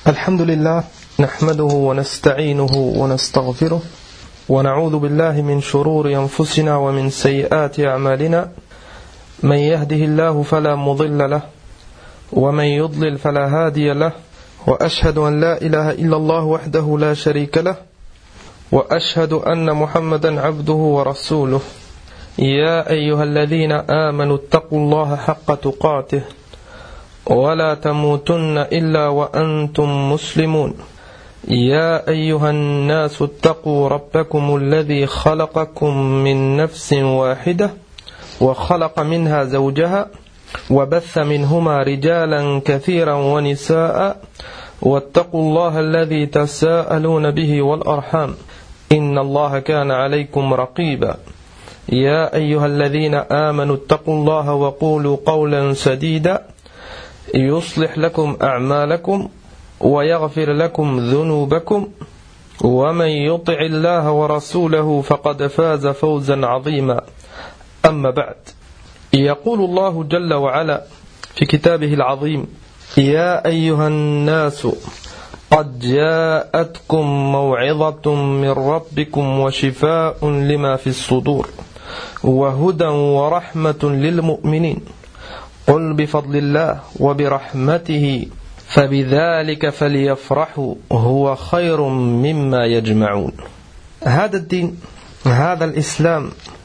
الحمد لله نحمده ونستعينه ونستغفره ونعوذ بالله من شرور أنفسنا ومن سيئات أعمالنا من يهده الله فلا مضل له ومن يضلل فلا هادي له وأشهد أن لا إله إلا الله وحده لا شريك له وأشهد أن محمدا عبده ورسوله يا أيها الذين آمنوا اتقوا الله حق تقاته ولا تموتن إلا وأنتم مسلمون يا أيها الناس اتقوا ربكم الذي خلقكم من نفس واحدة وخلق منها زوجها وبث منهما رجالا كثيرا ونساء واتقوا الله الذي تساءلون به والأرحام إن الله كان عليكم رقيبا يا أيها الذين آمنوا اتقوا الله وقولوا قولا سديدا يصلح لكم أعمالكم ويغفر لكم ذنوبكم ومن يطع الله ورسوله فقد فاز فوزا عظيما أما بعد يقول الله جل وعلا في كتابه العظيم يا أيها الناس قد جاءتكم موعظة من ربكم وشفاء لما في الصدور وهدى ورحمة للمؤمنين قل بفضل الله وبرحمته فبذلك فليفرحوا هو خير مما يجمعون. هذا الدين، هذا الإسلام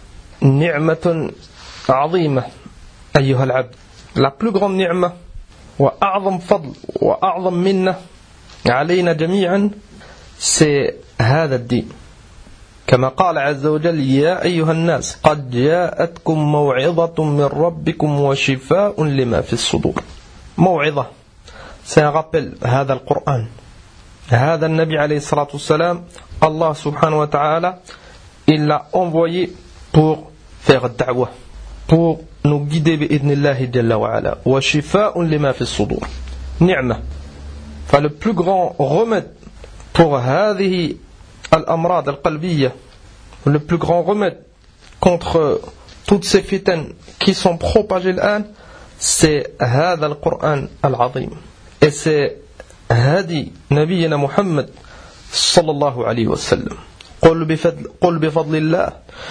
نعمة عظيمة أيها العبد. La plus grande نعمة وأعظم فضل وأعظم منة علينا جميعا c'est هذا الدين. كما قال عز وجل يا أيها الناس قد جاءتكم موعظة من ربكم وشفاء لما في الصدور. موعظة c'est un rappel. هذا القرآن، هذا النبي عليه الصلاة والسلام, Allah subhanahu wa ta'ala il l'a envoyé pour faire da'wah, pour nous guider بإذن الله جل وعلا. وشفاء لما في الصدور نعمة. Enfin, le plus grand remède pour هذه الأمراض القلبية, le plus grand remède contre toutes ces fitanes qui sont propagées الآن, c'est هذا القرآن العظيم. Et c'est هدي نبينا محمد صلى الله عليه وسلم. قل بفضل الله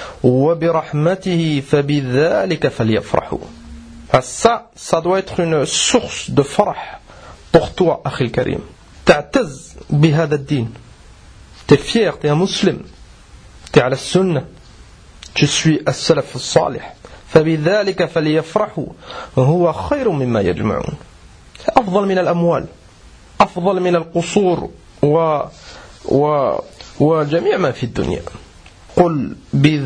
وبرحمته فبذلك فليفرحوا. Ça doit être une source de فرح pour toi أخي الكريم. تعتز بهذا الدين. T'es fier, t'es un musulman, t'es على السنة, tu suis السلف الصالح. فبذلك فليفرحوا هو خير مما يجمعون. أفضل من الأموال, أفضل من القصور وجميع ما في الدنيا. قل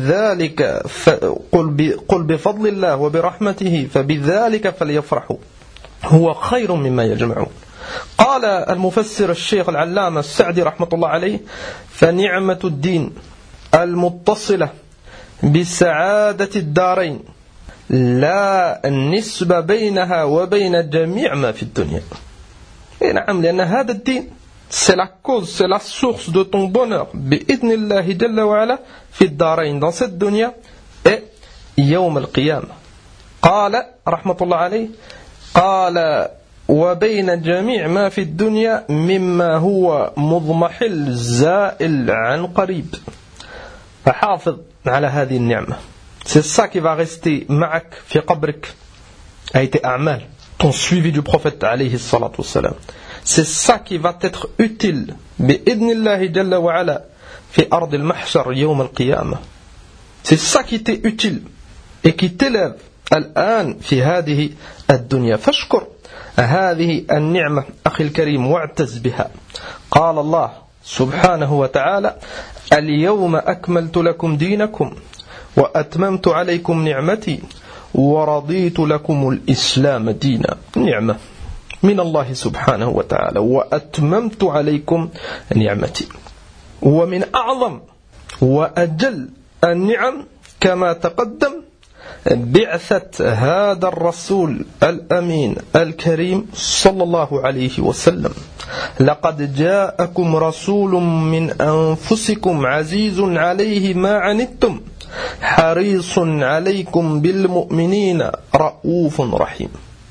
بفضل الله وبرحمته فبذلك فليفرحوا هو خير مما يجمعون. قال المفسر الشيخ العلامة السعدي رحمة الله عليه فنعمة الدين المتصلة بسعادة الدارين لا النسبة بينها وبين جميع ما في الدنيا. نعم, لأن هذا الدين c'est la cause, c'est la source de ton bonheur بإذن الله جل وعلا في الدارين, dans cette dunya et يوم القيامة. قال رحمة الله عليه قال وبين جميع ما في الدنيا مما هو مضمحل زائل عن قريب. فحافظ على هذه النعمة. C'est ça qui va rester معك في قبرك a été أعمال, ton suivi du prophète عليه الصلاة والسلام. C'est ça qui va être utile بإذن الله جل وعلا في أرض المحشر يوم القيامة. C'est ça qui t'est utile et qui t'élève الآن في هذه الدنيا. فاشكر هذه النعمة أخي الكريم واعتز بها. قال الله سبحانه وتعالى اليوم أكملت لكم دينكم وأتممت عليكم نعمتي ورضيت لكم الإسلام دينا. نعمة من الله سبحانه وتعالى وأتممت عليكم نعمتي. ومن أعظم وأجل النعم كما تقدم بعثة هذا الرسول الأمين الكريم صلى الله عليه وسلم. لقد جاءكم رسول من أنفسكم عزيز عليه ما عنتم حريص عليكم بالمؤمنين رؤوف رحيم.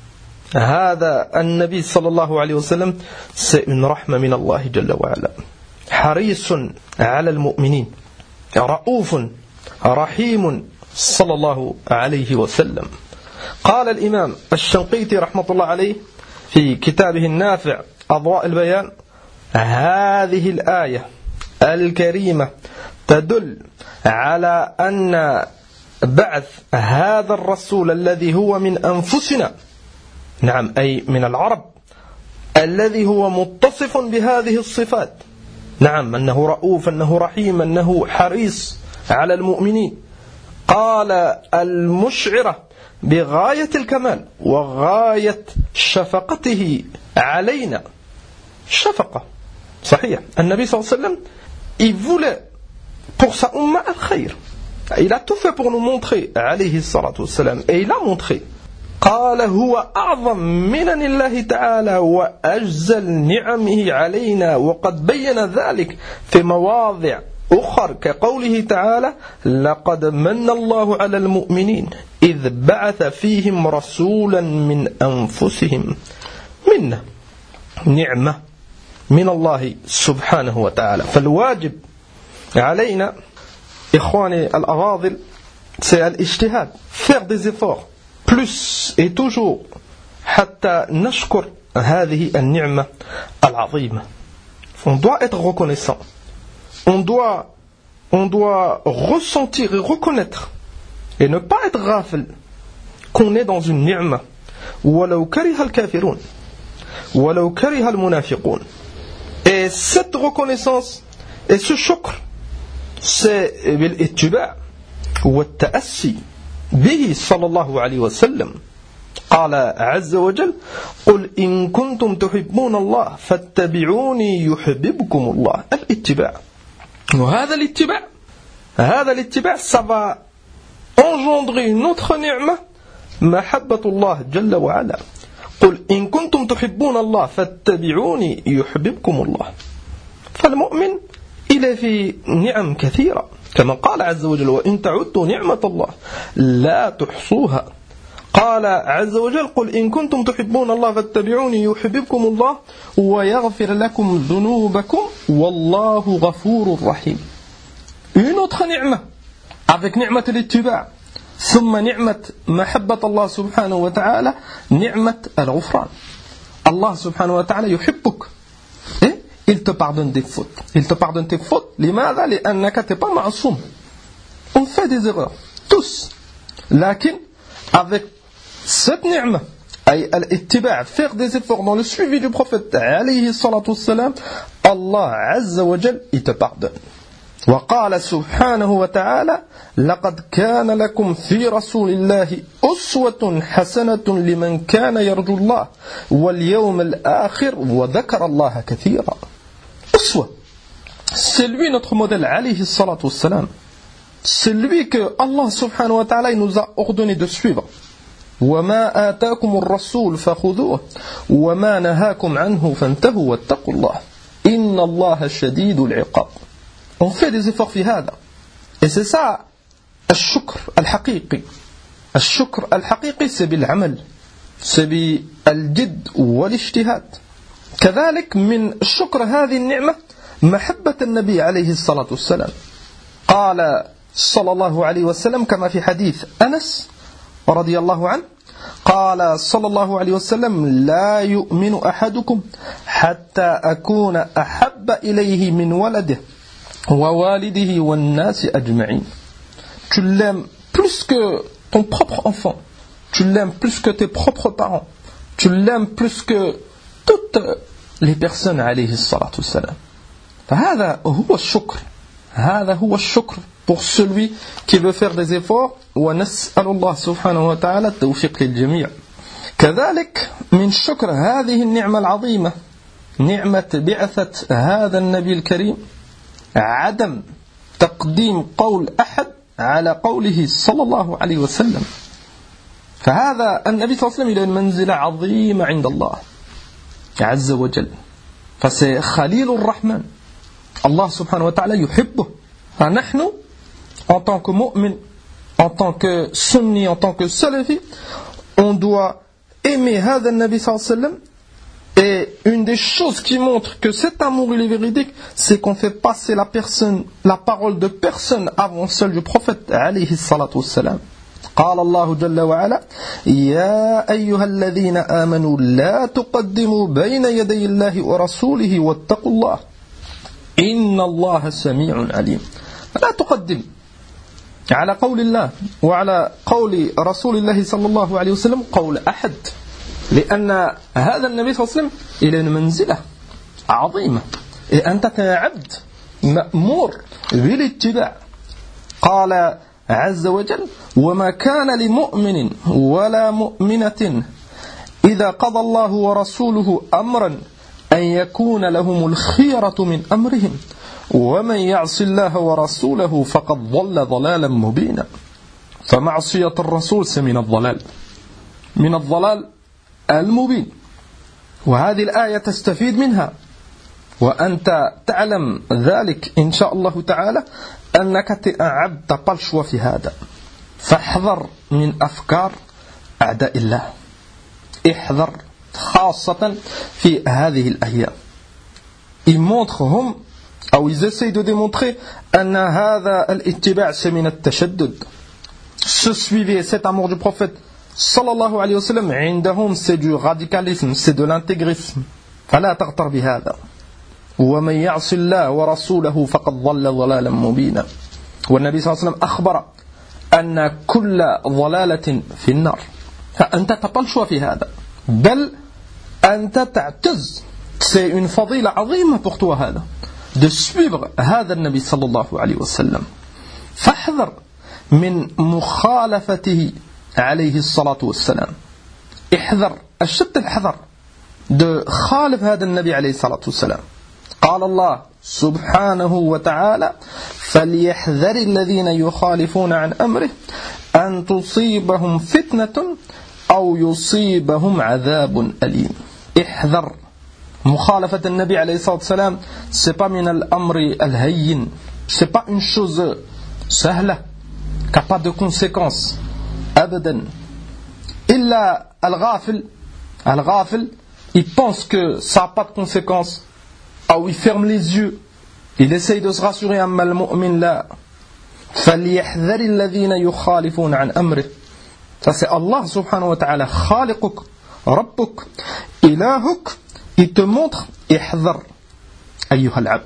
هذا النبي صلى الله عليه وسلم c'est une رحمة من الله جل وعلا. حريص على المؤمنين، رؤوف رحيم صلى الله عليه وسلم. قال الإمام الشنقيطي رحمة الله عليه في كتابه النافع أضواء البيان: هذه الآية الكريمة تدل على أن بعث هذا الرسول الذي هو من أنفسنا، نعم أي من العرب، الذي هو متصف بهذه الصفات، نعم أنه رؤوف، أنه رحيم، أنه حريص على المؤمنين، قال المشعرة بغاية الكمال وغاية شفقته علينا. شفقة صحيح، النبي صلى الله عليه وسلم il voulait pour sa umma al-khayr, il a tout fait pour nous montrer عليه الصلاة والسلام, et il a montré. قال هو أعظم منن الله تعالى وأجزل نعمه علينا، وقد بين ذلك في مواضع أخر كقوله تعالى: لقد من الله على المؤمنين إذ بعث فيهم رسولا من أنفسهم. منه نعمة من الله سبحانه وتعالى. فالواجب علينا إخواني الأفاضل c'est الاجتهاد, faire des efforts plus et toujours حتى نشكر هذه النعمة العظيمة. On doit être reconnaissant, on doit ressentir et reconnaître et ne pas être ghafil qu'on est dans une ni'ma ولو كره الكافرون ولو كره المنافقون. Et cette reconnaissance et ce shukr, c'est بالاتباع والتأسي به صلى الله عليه وسلم. قال عز وجل: قل إن كنتم تحبون الله فاتبعوني يحببكم الله. الاتباع, وهذا الاتباع ça va engendrer une autre ni'ma, محبة الله جل وعلا. قل إن كنتم تحبون الله فاتبعوني يحببكم الله. فالمؤمن إلى في نعم كثيرة كما قال عز وجل: وإن تعدوا نعمة الله لا تحصوها. قال عز وجل: قل إن كنتم تحبون الله فاتبعوني يحببكم الله ويغفر لكم ذنوبكم والله غفور رحيم. Une autre نعمة avec نعمة الاتباع ثم نعمة محبة الله سبحانه وتعالى نعمة الغفران. الله سبحانه وتعالى يحبك, il te pardonne des fautes. Il te pardonne tes fautes. لماذا؟ لأنك t'es pas معصوم. On fait des erreurs tous, لكن avec cette ni'ma أي الاتباع, faire des efforts dans le suivi du prophète عليه الصلاة والسلام, Allah عز وجل il te pardonne. وقال سبحانه وتعالى: لقد كان لكم في رسول الله أسوة حسنة لمن كان يرجو الله واليوم الآخر وذكر الله كثيرا. أسوة, c'est lui notre modèle عليه الصلاة والسلام, c'est lui que Allah subhanahu wa ta'ala nous a ordonné de suivre. وما آتاكم الرسول فخذوه وما نهاكم عنه فانتهوا واتقوا الله إن الله شديد العقاب. On fait des efforts في هذا, et c'est ça الشكر الحقيقي. الشكر الحقيقي c'est بالعمل, c'est بالجد والاجتهاد. كذلك من شكر هذه النعمة محبة النبي عليه الصلاة والسلام. قال صلى الله عليه وسلم كما في حديث أنس رضي الله عنه, قال صلى الله عليه وسلم: لا يؤمن أحدكم حتى أكون أحب إليه من ولده ووالده والناس أجمعين. Tu l'aimes plus que ton propre enfant, tu l'aimes plus que tes propres parents, tu l'aimes plus que toutes les personnes عليه الصلاة والسلام. فهذا هو الشكر, هذا هو الشكر pour celui qui veut faire des efforts. ونسأل الله سبحانه وتعالى التوفيق للجميع. كذلك من شكر هذه النعمة العظيمة نعمة بعثة هذا النبي الكريم عدم تقديم قول أحد على قوله صلى الله عليه وسلم. فهذا النبي صلى الله عليه وسلم إلى منزلة عظيمة عند الله عز وجل, فسي خليل الرحمن, الله سبحانه وتعالى يحبه. فنحن en tant que mu'min, en tant que sunni, en tant que salafi, on doit aimer hada Nabi sallallahu alayhi wa sallam. Et une des choses qui montre que cet amour il est véridique, c'est qu'on fait passer la parole de personne avant celle du prophète alayhi salatu wassalam. قال الله جل وعلا يا أيها الذين آمنوا لا تقدموا بين يدي الله ورسوله واتقوا الله إن الله سميع عليم. لا تقدم على قول الله وعلى قول رسول الله صلى الله عليه وسلم قول أحد، لأن هذا النبي صلى الله عليه وسلم إلى منزلة عظيمة، أنت كعبد مأمور بالاتباع. قال عز وجل وما كان لمؤمن ولا مؤمنة إذا قضى الله ورسوله أمرا أن يكون لهم الخيرة من أمرهم ومن يعص الله ورسوله فقد ضل ضلالا مبينا. فمعصية الرسول من الضلال المبين. وهذه الآية تستفيد منها وأنت تعلم ذلك إن شاء الله تعالى أنك عبد pas le choix في هذا. فاحذر من أفكار أعداء الله، احذر خاصة في هذه الأيام. Ils montrent هم أو ils essayent de démontrer أن هذا الاتباع من التشدد. Ce suivi, cet amour du prophète sallallahu alayhi wa sallam عندهم c'est du radicalisme, c'est de l'intégrisme. فلا تغتر بهذا. ومن يعص الله ورسوله فقد ضل ضلالا مبينا. والنبي صلى الله عليه وسلم أخبر أن كل ضلالة في النار. فأنت تطلش في هذا، بل أنت تعتز. C'est une fadila عظيمة pour toi هذا de suivre هذا النبي صلى الله عليه وسلم. فاحذر من مخالفته عليه الصلاة والسلام. احذر أشد الحذر de خالف هذا النبي عليه الصلاة والسلام. قال الله سبحانه وتعالى فليحذر الذين يخالفون عن أمره أن تصيبهم فتنة أو يصيبهم عذاب أليم. احذر مخالفة النبي عليه الصلاة والسلام. c'est pas من الأمر الهين، c'est pas une chose سهلة qui n'a pas de conséquences أبدا. إلا الغافل il pense que ça n'a pas de conséquences, ou il ferme les yeux, il essaye de se rassurer. أما المؤمن لا. فليحذر الذين يخالفون عن أمره. Ça c'est Allah subhanahu wa ta'ala خالقك ربك إلهك. Il te montre احذر أيها العبد.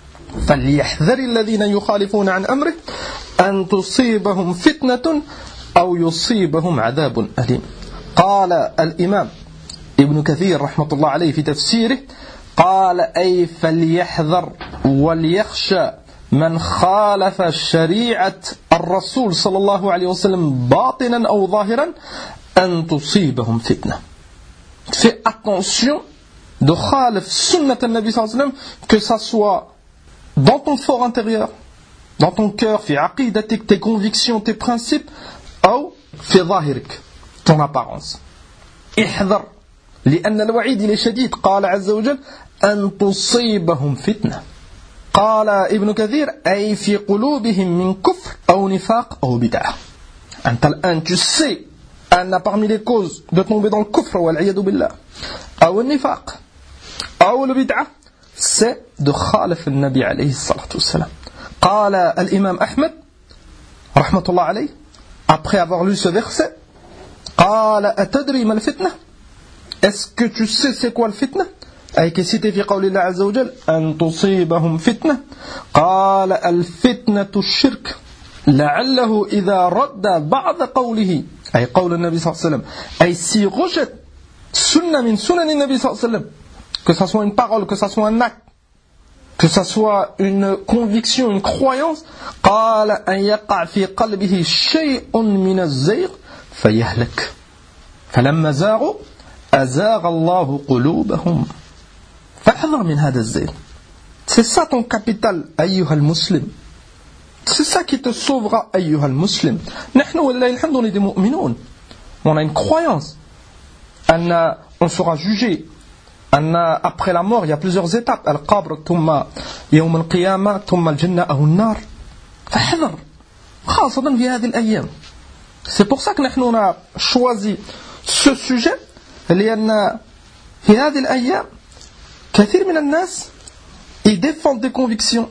فليحذر الذين يخالفون عن أمره أن تصيبهم فتنة أو يصيبهم عذاب أليم. قال الإمام ابن كثير رحمة الله عليه في تفسيره قال أي فليحذر وليخشى من خالف شريعة الرسول صلى الله عليه وسلم باطنا أو ظاهرا أن تصيبهم فتنة. Fais attention de khalif sunnat al-Nabi sallallahu alayhi wa sallam, que ça soit dans ton fort intérieur, dans ton cœur, fi aqidatik, tes convictions, tes principes, ou fi zahirik, ton apparence. احذر لأن الوعيد إلى شديد. قال عز وجل أن تصيبهم فتنة. قال ابن كثير أي في قلوبهم من كفر أو نفاق أو بدعة. أنت الآن tu sais أن parmi les causes de tomber dans le kufr والعياذ بالله أو النفاق أو البدعة c'est de خالف النبي عليه الصلاة والسلام. قال الإمام أحمد رحمة الله عليه après avoir lu ce verset قال أتدري ما الفتنة. Est-ce que tu sais c'est quoi le fitna? أي كسيتي في قول الله عز وجل أن تصيبهم فتنة. قال الفتنة الشرك لعله إذا رد بعض قوله أي قول النبي صلى الله عليه وسلم أي s'il rejette sunna min sunan النبي صلى الله عليه وسلم, que ça soit une parole, que ça soit un acte, que ça soit une conviction, une croyance, قال أن يقع في قلبه شيء من الزيغ فيهلك فلما زاغوا أزاغ الله قلوبهم. فاحذر من هذا الزيغ. C'est ça ton capital أيها المسلم. C'est ça qui te sauvera أيها المسلم. نحن والله الحمد لله مؤمنون. On a une croyance. On sera jugé. Après la mort, il y a plusieurs étapes. القبر ثم يوم القيامة ثم الجنة أو النار. فاحذر خاصة في هذه الأيام. C'est pour ça que nous on a choisi ce sujet لأن في هذه الأيام كثير من الناس ils défendent des convictions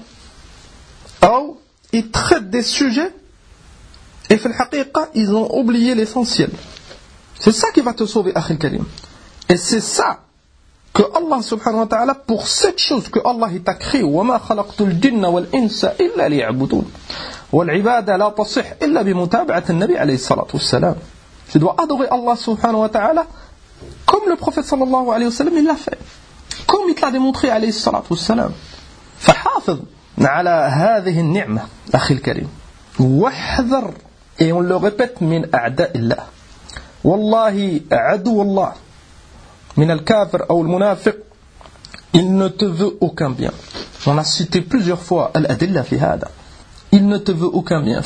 أو ils traitent des sujets et في الحقيقة ils ont oublié l'essentiel. C'est ça qui va te sauver, أخي الكريم. Et c'est ça que Allah subhanahu wa ta'ala, pour cette chose que Allah t'a créé, وَمَا خَلَقْتُ الْجِنَّ وَالْإِنسَ إِلَّا لِيَعْبُدُونَ وَالْعِبَادَةَ لَا تَصِحْ إِلَّا بِمُتَابَعَةِ النبي عليه الصلاة والسلام. Tu dois adorer Allah subhanahu wa ta'ala comme le prophète sallallahu alayhi wa sallam il l'a fait, comme il te l'a démontré alayhi الصلاة والسلام. فحافظ على هذه النعمة أخي الكريم واحذر, et on le répète, من أعداء الله. والله عدو الله من الكافر أو المنافق, il ne te veut aucun bien. On a cité plusieurs fois الأدلة في هذا. Il ne te veut aucun bien.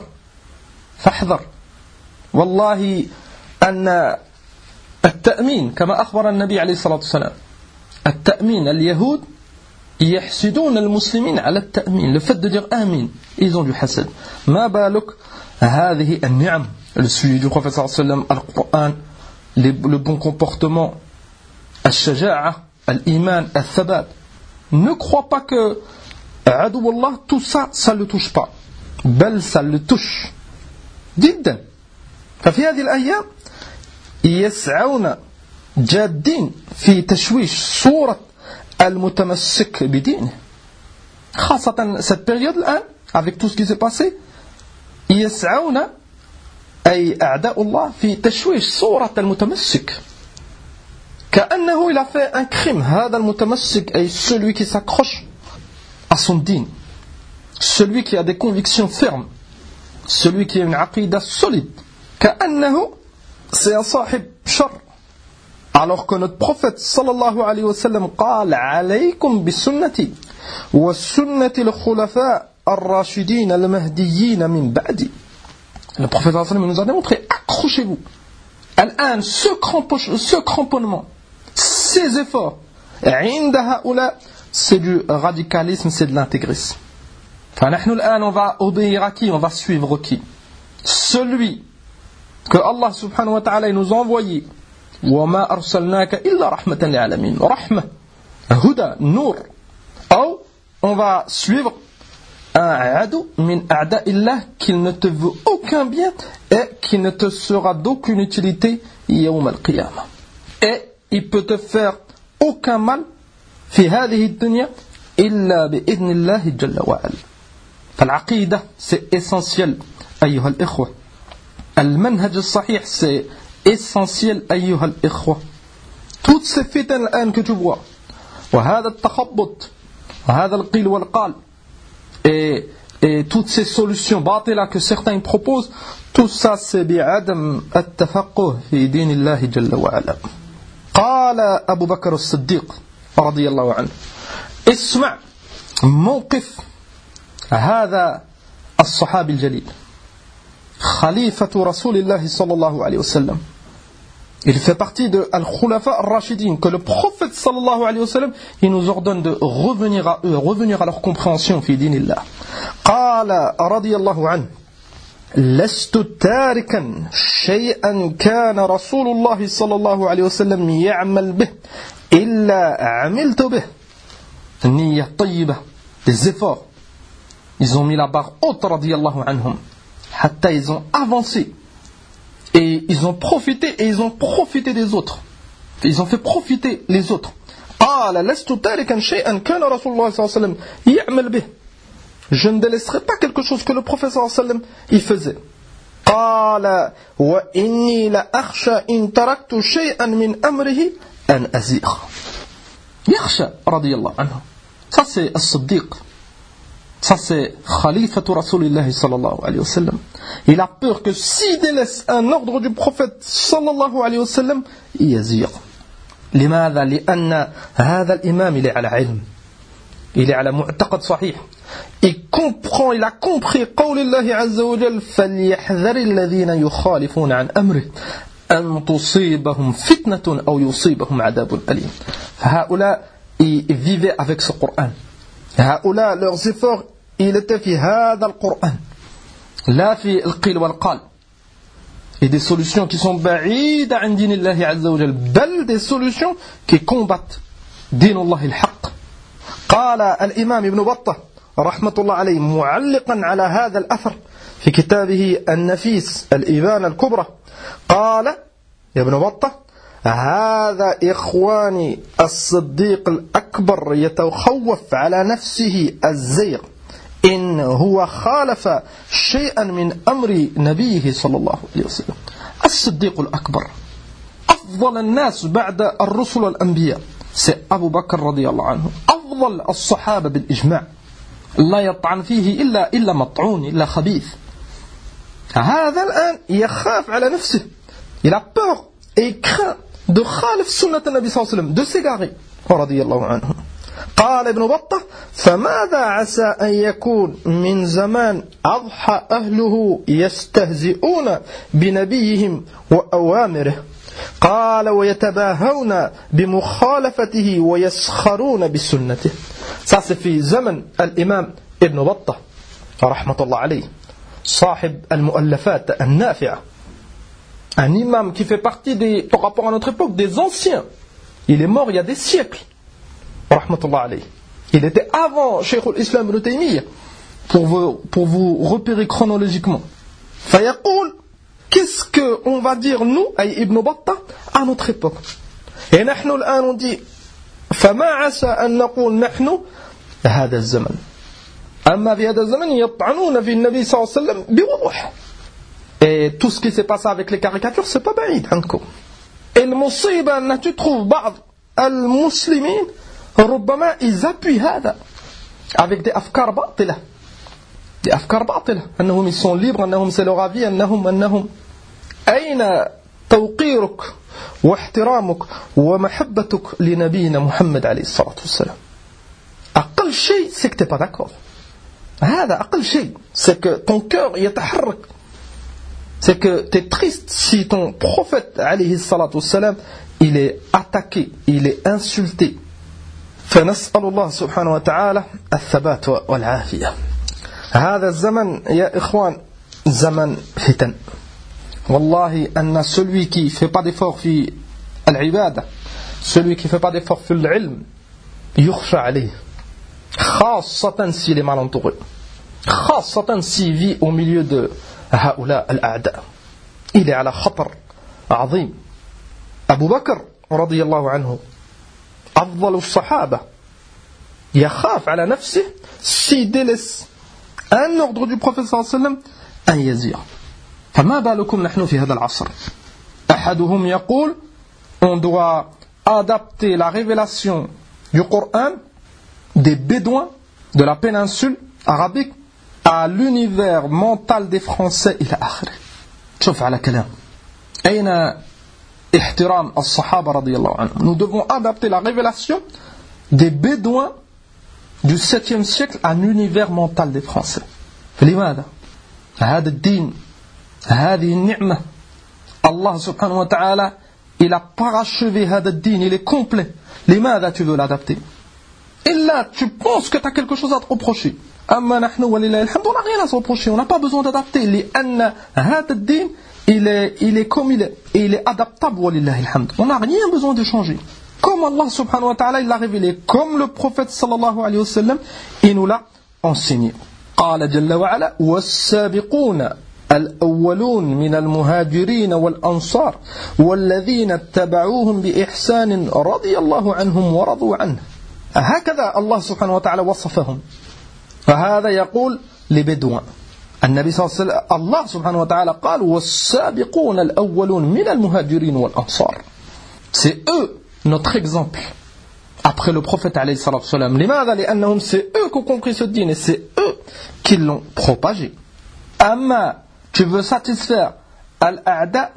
فاحذر والله أن التأمين كما أخبر النبي عليه الصلاة والسلام, التأمين, اليهود يحسدون المسلمين على التأمين, le fait de dire amin, ils ont du hasad. ما بالك هذه النعم, le suivi du prophète صلى الله عليه وسلم, القرآن, le bon comportement, الشجاعة, الإيمان, الثبات. Ne crois pas que عدو الله, tout ça, ça ne le touche pas. بل ça le touche جدا. ففي هذه الأيام يسعون جادين في تشويش صورة المتمسك بدينه, خاصة cette période الآن avec tout ce qui s'est passé. يسعون أي أعداء الله في تشويش صورة المتمسك, كأنه il a fait un crime. هذا المتمسك أي celui qui s'accroche à son dîn, celui qui a des convictions fermes, celui qui a une aqida solide, كأنه c'est un صاحب شر. Alors que notre prophète sallallahu alayhi wa sallam قال عليكم بسنتي وسنة الخلفاء الراشدين المهديين من بعدي. Le prophète sallallahu alayhi wa sallam nous a démontré, accrochez-vous. الآن ce cramponnement, ces efforts, عند هؤلاء, c'est du radicalisme, c'est de l'intégrisme. فنحن الآن on va obéir à qui, on va suivre qui? Celui que Allah subhanahu wa ta'ala nous a envoyé. وَمَا أَرْسَلْنَاكَ إِلَّا رَحْمَةً لِلْعَالَمِينَ, رحمة, هدى, نور. Ou on va suivre un adu min a'da illah qui ne te veut aucun bien et qui ne te sera d'aucune utilité yawm al-qiyamah. Et il peut te faire aucun mal في هذه الدنيا إلا بإذن الله جل وعلا. فالعقيدة c'est essentiel أيها الإخوة. المنهج الصحيح c'est essentiel أيها الإخوة. Toutes ces fitnes الآن que tu vois, وهذا التخبط, وهذا القيل والقال, et toutes ces solutions باطلة que certains proposent, tout ça c'est بعدم التفقه في دين الله جل وعلا. قال أبو بكر الصديق رضي الله عنه, اسمع موقف هذا الصحابي الجليل خليفة رسول الله صلى الله عليه وسلم. Il fait partie de Al-Khulafa Ar-Rashidin, que le prophète sallallahu alayhi wa sallam, il nous ordonne de revenir à eux, revenir à leur compréhension fi dinillah. قال رضي الله عنه, لست تاركا شيئا كان رسول الله صلى الله عليه وسلم يعمل به إلا عملت به. النية طيبة, des efforts. Ils ont mis la barre haute رضي الله عنهم, حتى ils ont avancé. Et ils ont profité des autres. Ils ont fait profiter les autres. قال لست تاركا شيئا كان رسول الله صلى الله عليه وسلم يعمل به. Je ne délaisserai pas quelque chose que le prophète صلى الله عليه وسلم il faisait. قال وإني لأخشى إن تركت شيئا من أمره أن أزيغ. يخشى رضي الله عنه. Ça c'est الصديق. Ça c'est Khalifa Rasulillah sallallahu alayhi wa sallam. Il a peur que s'il délaisse un ordre du prophète sallallahu alayhi wa sallam, il yazir. لماذا؟ لأن هذا الإمام il est على علم, il est على معتقد صحيح. Il comprend, il a compris قول الله عز وجل فليحذر الذين يخالفون عن أمره أن تصيبهم فتنة أو يصيبهم عذاب أليم. فهؤلاء ils vivaient avec ce Coran. هؤلاء leurs efforts il était في هذا القرآن لا في القيل والقال. et des solutions qui sont ba'ida an dinillahi azza wa jal, bal des solutions qui combattent dinullah al-haq. قال الإمام ابن بطة رحمة الله عليه معلقا على هذا الأثر في كتابه النفيس الإبانة الكبرى قال يا ابن بطة هذا إخواني الصديق الأكبر يتخوف على نفسه الزيغ إن هو خالف شيئا من أمر نبيه صلى الله عليه وسلم. الصديق الأكبر أفضل الناس بعد الرسل والأنبياء c'est Abu Bakr radiyallahu anhu, أفضل الصحابة بالإجماع لا يطعن فيه إلا مطعون إلا خبيث. هذا الآن يخاف على نفسه, il a peur et il craint de خالف سنة النبي صلى الله عليه وسلم, de s'égarer radiyallahu anhu. قال ابن بطة فماذا عسى أن يكون من زمان أضحى أهله يستهزئون بنبيهم وأوامره قال ويتباهون بمخالفته ويسخرون بسنته. Ça c'est في زمن الإمام ابن بطة رحمة الله عليه, صاحب المؤلفات النافعة, un imam qui fait partie des, par rapport à notre époque, des anciens. Il est mort il y a des siècles rahmatullah alayhi. Il était avant Cheikh al-Islam ibn Taymiyyah, pour vous repérer chronologiquement. Fayaqoul, qu'est-ce qu'on va dire nous, ay Ibn Battah, à notre époque? Et نحن الآن on dit فما عسى أن نقول نحن هذا الزمن. أما في هذا الزمن يطعنون في النبي صلى الله عليه وسلم بوضوح. Et tout ce qui s'est passé avec les caricatures, c'est pas بعيد عنكم. Et le مصيبة أن tu trouves بعض المسلمين ربما ils appuient هذا avec des أفكار باطلة, des أفكار باطلة أنهم ils sont libres, أنهم c'est leur avis, أنهم أين توقيرك واحترامك ومحبتك لنبينا محمد عليه الصلاة والسلام. أقل شيء c'est que t'es pas d'accord. هذا أقل شيء, c'est que ton cœur يتحرك, c'est que t'es triste si ton prophète عليه الصلاة والسلام il est attaqué, il est insulté. فنسأل الله سبحانه وتعالى الثبات والعافية. هذا الزمن يا إخوان زمن فتن. والله أن celui qui fait pas d'effort في العبادة, celui qui fait pas d'effort في العلم يخشى عليه, خاصة s'il est mal entouré, خاصة s'il vit au milieu de هؤلاء الأعداء. Il est على خطر عظيم. أبو بكر رضي الله عنه أفضل الصحابة يخاف على نفسه s'il délaisse un ordre du prophète صلى الله عليه وسلم أن يزيغ. فما بالكم نحن في هذا العصر. أحدهم يقول on doit adapter la révélation du Coran des Bédouins de la péninsule arabique à l'univers mental des Français إلى آخره. شوف على كلام أين احترام الصحابة رضي الله عنهم. Nous devons adapter la révélation des Bédouins du 7e siècle à l'univers mental des Français. لماذا؟ هذا الدين, هذه النعمة, Allah subhanahu wa ta'ala, il a parachevé هذا الدين, il est complet. لماذا tu veux l'adapter? Et là, tu penses que tu as quelque chose à te reprocher. أما نحن ولله الحمد, on n'a rien à se reprocher, on n'a pas besoin d'adapter. لأن هذا الدين il est comme il est, et il est adaptable ولله الحمد. On n'a rien besoin de changer. Comme Allah subhanahu wa ta'ala il l'a révélé, comme le prophète sallallahu alayhi wa sallam il nous l'a enseigné. قال جل وعلا والسابقون الأولون من المهاجرين والأنصار والذين اتبعوهم بإحسان رضي الله عنهم ورضوا عنه. هكذا الله سبحانه وتعالى وصفهم. فهذا يقول لبدوان. النبي صلى الله عليه وسلم, Allah subhanahu wa ta'ala قال والسابقون الأولون من المهاجرين والأنصار. C'est eux notre exemple après le prophète alayhi salatu wasalam. لماذا؟ لأنهم c'est eux qui ont compris ce dîne et c'est eux qui l'ont propagé. أما tu veux satisfaire الأعداء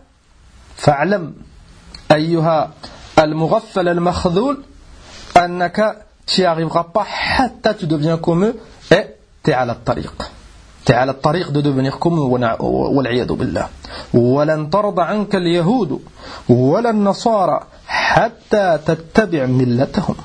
فاعلم أيها المغفل المخذول أنك tu n'y arriveras pas حتى tu deviens comme eux et tu es على الطريق. Tu es على الطريق de devenir comme eux والعياذ بالله. ولن ترضى عنك اليهود ولا النصارى حتى تتبع ملتهم.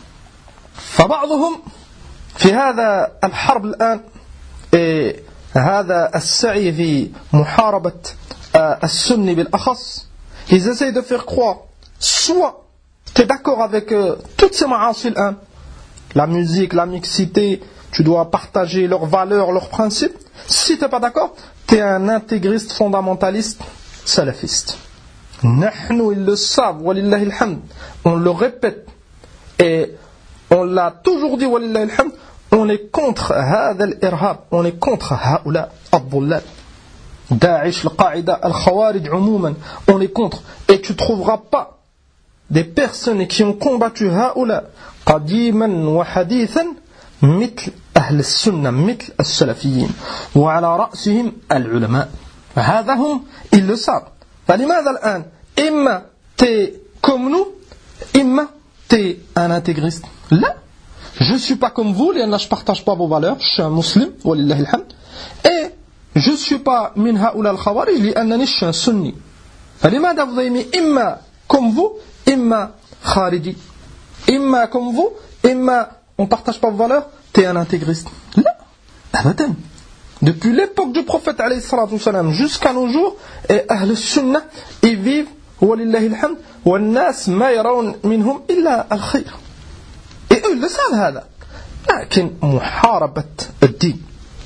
فبعضهم في هذا الحرب الآن هذا السعي في محاربة السني بالأخص, ils essayent de faire croire, soit tu es d'accord avec toutes ces ma'asil, hein, la musique, la mixité, tu dois partager leurs valeurs, leurs principes. Si tu n'es pas d'accord, tu es un intégriste fondamentaliste salafiste. Nahnu, ils le savent, walillahi alhamd, on le répète, et on l'a toujours dit, walillahi alhamd, on est contre هذا الإرهاب, on est contre هؤلاء الضلال, Daesh, Al-Qaïda, Al-Khawarij, عموما, on est contre. Et tu ne trouveras pas des personnes qui ont combattu هؤلاء قديما وحديثا مثل أهل السنة, مثل السلفيين, وعلى رأسهم العلماء. هذا هم, ils le savent. فلماذا الآن إما t'es comme nous, إما t'es un intégriste. Là, je ne suis pas comme vous, je ne partage pas vos valeurs, je suis un musulman, walillahi alhamd, et je ne suis pas min haoula al-khawarij, لأنني je suis un sunni. فلماذا vous avez mis إما comme vous, إما khariji, إما comme vous, إما on ne partage pas vos valeurs, t'es un intégriste. Là, abadan. Depuis l'époque du prophète alayhi salatu wassalam jusqu'à nos jours, et Ahl Sunnah, ils vivent, walillahi alhamd, والناس ما يرون منهم إلا الخير. Et eux, ils le savent هذا. لكن محاربة الدين.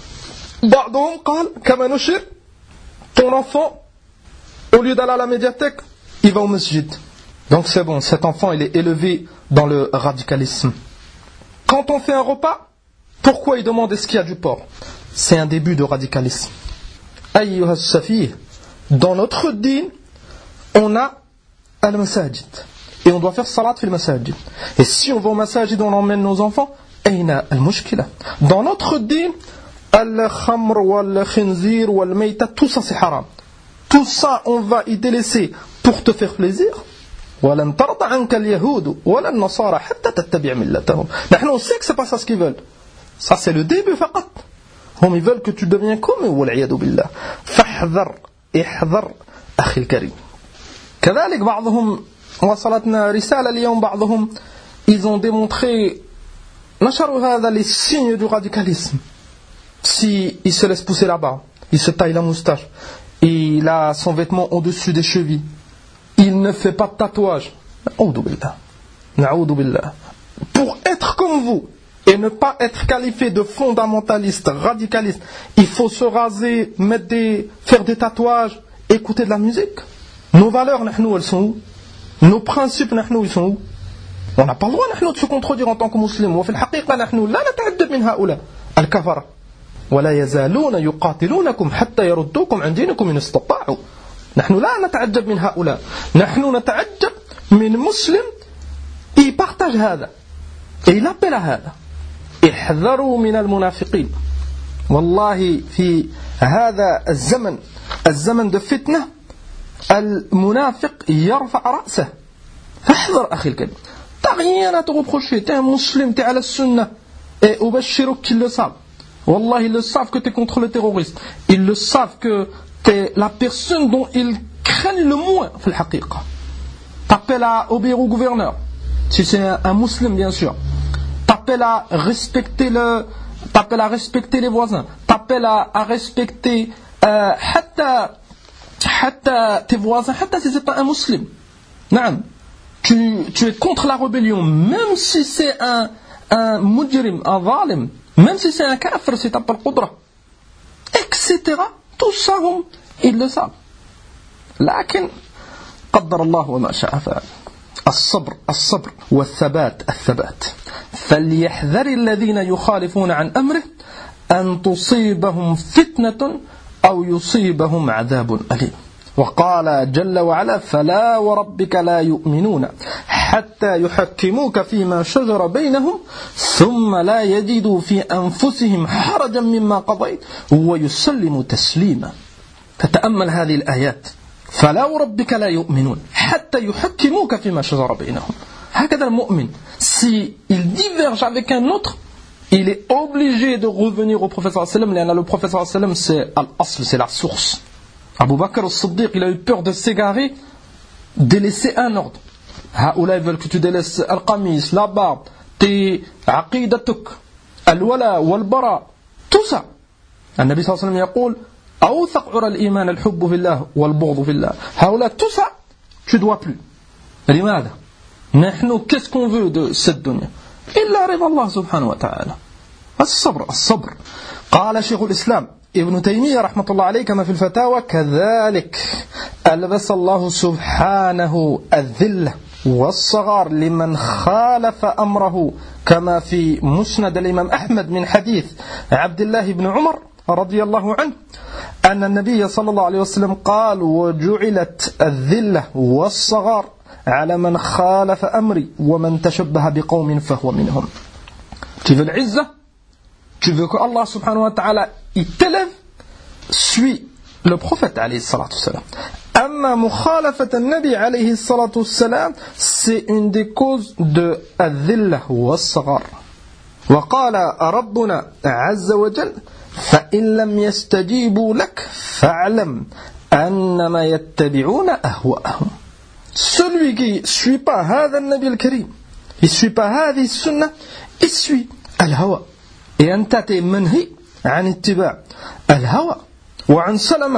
بعضهم قال كما نشر, ton enfant, au lieu d'aller à la médiathèque, il va au masjid. Donc c'est bon, cet enfant, il est élevé dans le radicalisme. Quand on fait un repas, pourquoi il demande est-ce qu'il y a du porc? C'est un début de radicalisme. Ayyuha as-safih, dans notre din, on a al-masajid. Et on doit faire salat fil masajid. Et si on va au masajid, on emmène nos enfants, ayna al-mushkila. Dans notre din, al-khamr, wal-khinzir, wal-mayta, tout ça c'est haram. Tout ça, on va y délaisser pour te faire plaisir. وَلَنْ تَرْضَ عَنْكَ الْيَهُودُ وَلَا النَّصَارَى حَتَّى تَتَّبِعَ مِلَّتَهُمْ. Nous on sait que c'est pas ça ce qu'ils veulent. Ça c'est le début فقط. هم ils veulent que tu deviens comme eux, والعياذ بالله. فاحذر احذر أخي الكريم. كذلك بعضهم, وصلتنا رسالة اليوم, بعضهم ils ont démontré نشروا هذا les signes du radicalisme. Si il se laisse pousser là-bas, il se taille la moustache, il a son vêtement au-dessus des chevilles, il ne fait pas de tatouage. Na'oudou billah. Pour être comme vous et ne pas être qualifié de fondamentaliste, radicaliste, il faut se raser, faire des tatouages, écouter de la musique. Nos valeurs, elles sont où? Nos principes, ils sont où? On n'a pas le droit de se contredire en tant que musulmans. وفي الحقيقة نحن لا نتعجب من هؤلاء الكفرة ولا يزالون يقاتلونكم حتى يردوكم عن دينكم إن استطاعوا. نحن لا نتعجب من هؤلاء, نحن نتعجب من مسلم يpartage هذا et il appelle à هذا. احذروا من المنافقين. والله في هذا الزمن de فتنة, المنافق يرفع رأسه. فاحذر أخي الكريم. t'as rien à te reprocher, t'es un musulman, t'es à la sunna, et أبشرك qu'ils le savent. والله ils le savent que t'es contre le terrorisme, ils le savent que t'es la personne dont ils craignent le moins, في الحقيقة. T'appelles à obéir au gouverneur, si c'est un musulman bien sûr. T'appelles à respecter les voisins. T'appelles à respecter حتى tes voisins, حتى si c'est pas un musulman. نعم. Tu es contre la rébellion, même si c'est un mujrim, un zalim, même si c'est un kafir, si t'as pas le qudra, etc. Tout ça, ils le savent. لكن قدر الله وما شاء فعل. الصبر والثبات. فليحذر الذين يخالفون عن أمره أن تصيبهم فتنة أو يصيبهم عذاب أليم. وقال جل وعلا فلا وربك لا يؤمنون حتى يحكموك فيما شجر بينهم ثم لا يجدوا في أنفسهم حرجا مما قضيت ويسلموا تسليما. فتأمل هذه الآيات. فلا وربك لا يؤمنون حتى يحكموك فيما شجر بينهم. هكذا المؤمن, si il diverge avec un autre, il est obligé de revenir au prophète sallallahu alayhi wa sallam. Le prophète sallallahu alayhi wa sallam, c'est al-asl, c'est la source. Abu Bakr al-Siddiq, il a eu peur de s'égarer, délaisser un ordre. Haoula, ils veulent que tu délaisses al-qamis, la barbe, tes aqidatuk, al-wala, wal-bara, tout ça. النبي صلى الله عليه وسلم يقول أوثق عرى الإيمان الحب في الله والبغض في الله. هؤلاء tout ça tu dois plus. لماذا؟ نحن qu'est-ce qu'on veut de cette dunya إلا رضا الله سبحانه وتعالى. الصبر. قال شيخ الإسلام ابن تيمية رحمة الله عليه كما في الفتاوى كذلك ألبس الله سبحانه الذلة والصغار لمن خالف أمره كما في مسند الإمام أحمد من حديث عبد الله بن عمر رضي الله عنه أن النبي صلى الله عليه وسلم قال وجعلت الذلة والصغار على من خالف أمري ومن تشبه بقوم فهو منهم. Tu veux l'izza? Tu veux que Allah subhanahu wa ta'ala il t'élève? Suis le prophète alayhi salatu wassalam. Amma mukhalafat al-nabi alayhi salatu wassalam, c'est une des causes de al-dhillah wa al-saghar. Wa qala rabbuna azza wa jal fa in lam yastajibu lak fa'lam annama yattabi'una ahwa'ahum. Celui qui suit pas hadha al-nabi al-karim, il suit pas hadhihi sunnah, il suit al-hawa. Et anta t'es manhi عن اتباع الهوى. وعن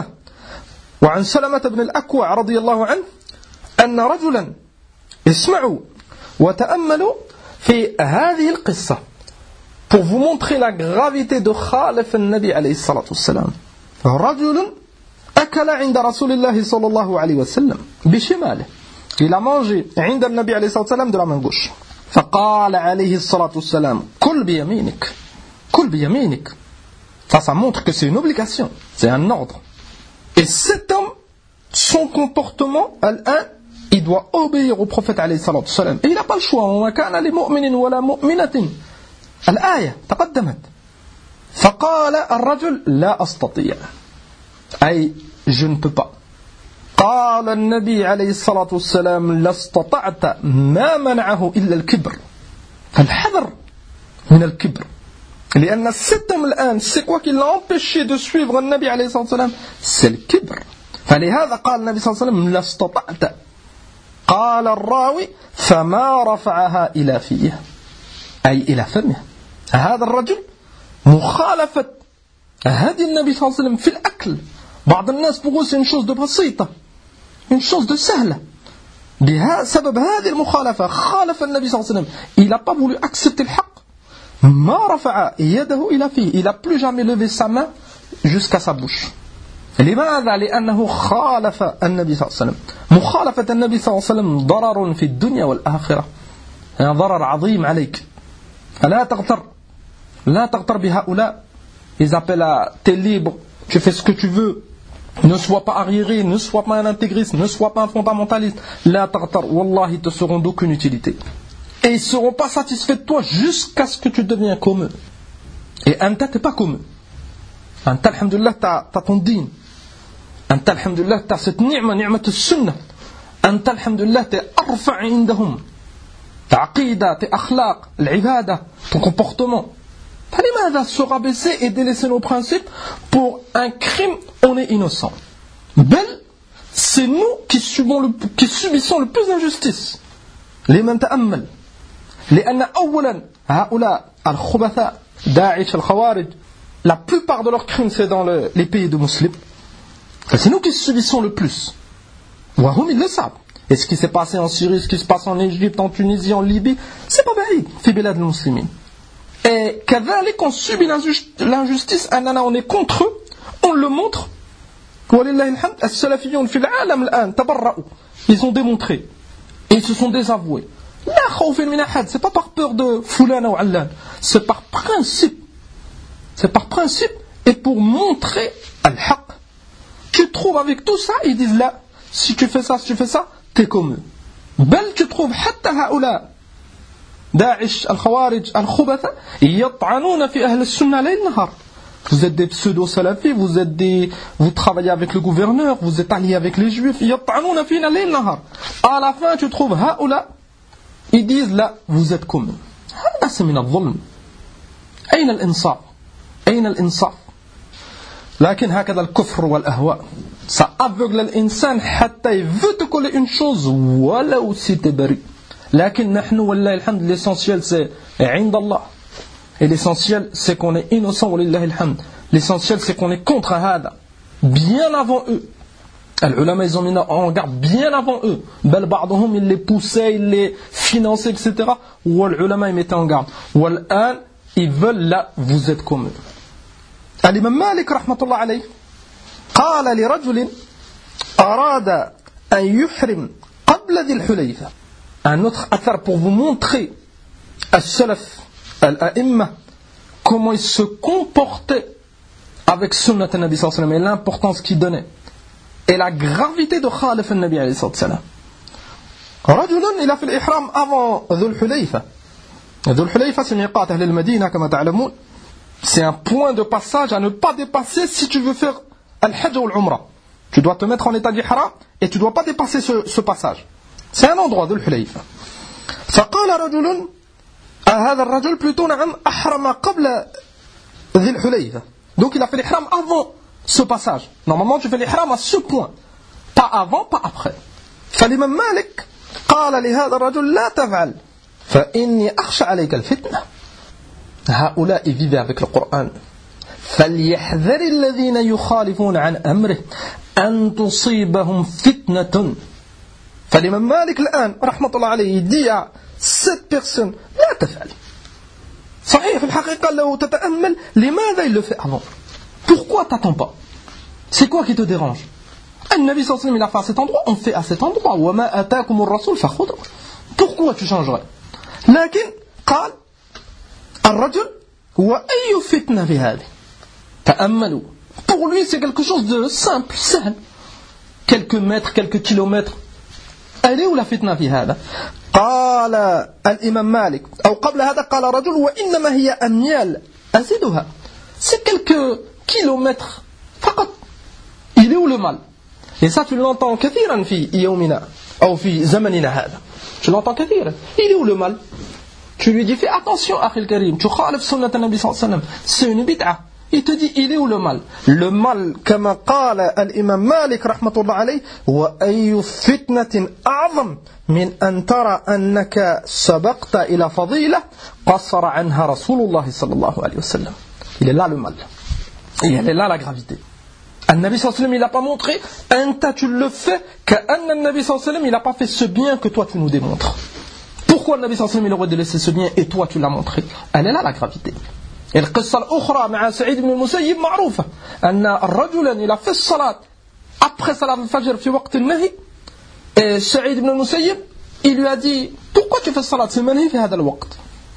سلمة بن الأكوع رضي الله عنه أن رجلا اسمعوا وتأملوا في هذه القصة pour vous montrer la gravité de خالف النبي عليه الصلاة والسلام. رجل أكل عند رسول الله صلى الله عليه وسلم بشماله. Il a mangé عند النبي عليه الصلاة والسلام de la main gauche. فقال عليه الصلاة والسلام كل بيمينك كل بيمينك. Ça montre que c'est une obligation, c'est un ordre. Et cet homme, son comportement, il doit obéir au prophète alayhi salatu wassalam. Et il n'a pas le choix. وَمَا كَانَ لِمُؤْمِنٍ وَلَا مُؤْمِنَةٍ. الآية تقدمت. فقال الرجل لا أستطيع. أي je ne peux pas. قال النبي عليه الصلاة والسلام لاستطعت ما منعه إلا الكبر. فالحذر من الكبر. لأن cet homme الآن c'est quoi qui l'a empêché de suivre le Nabi عليه الصلاة والسلام? C'est le kibr. فلهذا قال النبي صلى الله عليه وسلم لا استطعت. قال الراوي فما رفعها إلى فيه أي إلى فمه. هذا الرجل مخالفة هدي النبي صلى الله عليه وسلم في الأكل. بعض الناس pour eux c'est une chose de بسيطة, une chose de سهلة. بسبب هذه المخالفة خالف النبي صلى الله عليه وسلم. Il n'a pas voulu accepter le haqq. ما رفع يده إلى فيه. Il n'a plus jamais levé sa main jusqu'à sa bouche. لماذا؟ لأنه خالف النبي صلى الله عليه وسلم. مخالفة النبي صلى الله عليه وسلم ضرر في الدنيا والآخرة. ضرر عظيم عليك. فلا تغتر. لا تغتر بهؤلاء. Ils appellent à t'es libre, tu fais ce que tu veux. Ne sois pas arriéré, ne sois pas un intégriste, ne sois pas un fondamentaliste. لا تغتر. والله ils te seront d'aucune utilité. Et ils ne seront pas satisfaits de toi jusqu'à ce que tu deviens comme eux. Et anta t'es pas comme eux. Anta alhamdulillah t'as ton din. Anta alhamdulillah t'as cette ni'ma, ni'mat al-sunnah. Anta alhamdulillah t'es arfa' indahum. Ta aqida, tes akhlaq, l'ibada, ton comportement. فلماذا se rabaisser et délaisser nos principes pour un crime? On est innocent. Bel, c'est nous qui subissons le plus d'injustice. لمن تأمل. لأن أولا هؤلاء الخبثاء داعش الخوارج la plupart de leurs crimes c'est dans les pays de musulmans. C'est nous qui subissons le plus. وهم ils le savent. Et ce qui s'est passé en Syrie, ce qui se passe en Égypte, en Tunisie, en Libye, c'est pas baïd في بلاد المسلمين. Et كذلك on subit l'injustice, on est contre eux, on le montre. ولله الحمد السلفيون في العالم الآن تبرؤوا. Ils ont démontré et ils se sont désavoués. لا خوف من أحد. C'est pas par peur de fulana ou allan, c'est par principe. C'est par principe et pour montrer al-haq. Tu trouves avec tout ça, ils disent là, si tu fais ça, t'es comme eux. بل tu trouves حتى هؤلاء داعش الخوارج الخبثة يطعنون في أهل السنة ليل نهار. Vous êtes des pseudo-salafis, vous travaillez avec le gouverneur, vous êtes alliés avec les juifs. يطعنون فينا ليل نهار. À la fin, tu trouves هؤلاء, ils disent là, vous êtes comme eux. هذا c'est من الظلم. أين الإنصاف؟ أين الإنصاف؟ لكن هكذا الكفر والأهواء. Ça aveugle l'insan حتى il veut te coller une chose ولو si t'es bari. لكن نحن والله الحمد l'essentiel c'est عند الله. Et l'essentiel c'est qu'on est innocent ولله الحمد. L'essentiel c'est qu'on est contre هذا. bien avant eux. Les ulama, ils ont mis en garde bien avant eux. Bel ba'dhum, ils les poussaient, ils les finançaient, etc. Ou les ulama, ils mettaient en garde. Ou l'an, ils veulent là, vous êtes comme eux. L'imam Malik, rahmatullah alayh, قال لرجل أراد أن يحرم قبل ذي الحليفة. Un autre athar pour vous montrer al-salaf, al-a'imma, comment ils se comportaient avec sunnat al-Nabi sallallahu alayhi wa sallam et l'importance qu'ils donnaient. Et la gravité de Khalif al-Nabi alayhi sallam. رجل il a fait l'ihram avant ذو الحليفة. ذو الحليفة c'est miqat ahl al-Madina كما تعلمون. C'est un point de passage à ne pas dépasser si tu veux faire al-Hajj ou al-Umrah. Tu dois te mettre en état d'ihram et tu ne dois pas dépasser ce passage. C'est un endroit ذو الحليفة. فقال رجل هذا الرجل plutôt نعم أحرم قبل ذي الحليفة. Donc il a fait l'ihram avant ce passage. Normalement, tu fais l'ihram à ce point. Pas avant, pas après. فالإمام مالك قال لهذا الرجل لا تفعل فإني أخشى عليك الفتنة. هؤلاء vivent avec le Coran. فليحذر الذين يخالفون عن أمره أن تصيبهم فتنة. فالإمام مالك الآن رحمة الله عليه dit à cette personne لا تفعل. صحيح في الحقيقة لو تتأمل لماذا il le fait avant. Pourquoi t'attends pas? C'est quoi qui te dérange? Le Nabi sallallahu alayhi wa sallam il a fait à cet endroit, on fait à cet endroit. وَمَا أَتَاكُمُ الرَّسُولُ فَخُذُوهُ. Pourquoi tu changerais? لكن قال الرجل وأي فتنة في هذه. تأملوا. Pour lui c'est quelque chose de simple, simple. Quelques mètres, quelques kilomètres. Elle est où la fitna في هذا? قال الإمام مالك أو قبل هذا قال رجل وإنما هي أميال أزيدها. C'est quelques kilomètres. فقط. Il est où le mal? Et ça tu l'entends كثيرا في يومنا أو في زمننا هذا. Tu l'entends كثيرا. Il est où le mal? Tu lui dis fais attention أخي الكريم. Tu خالف سنة النبي صلى الله عليه وسلم. C'est une bid'ah. Il te dit il est où le mal? Le mal كما قال الإمام مالك رحمة الله عليه وأي فتنة أعظم من أن ترى أنك سبقت إلى فضيلة قصر عنها رسول الله صلى الله عليه وسلم. Il est là le mal. Et elle est là la gravité. Le Nabi sallallahu alayhi wa sallam il n'a pas montré anta tu le fais qu'anna le Nabi sallallahu alayhi wa sallam il n'a pas fait ce bien que toi tu nous démontres. Pourquoi le Nabi sallallahu alayhi wa sallam il aurait délaissé ce bien et toi tu l'as montré? Elle est là la gravité. Et le qissa l'autre مع سعيد بن المسيب معروفة أن الرجل il a fait الصلاة après salat al-fajr في وقت النهي et سعيد بن المسيب il lui a dit pourquoi tu fais الصلاة c'est manhi في هذا الوقت.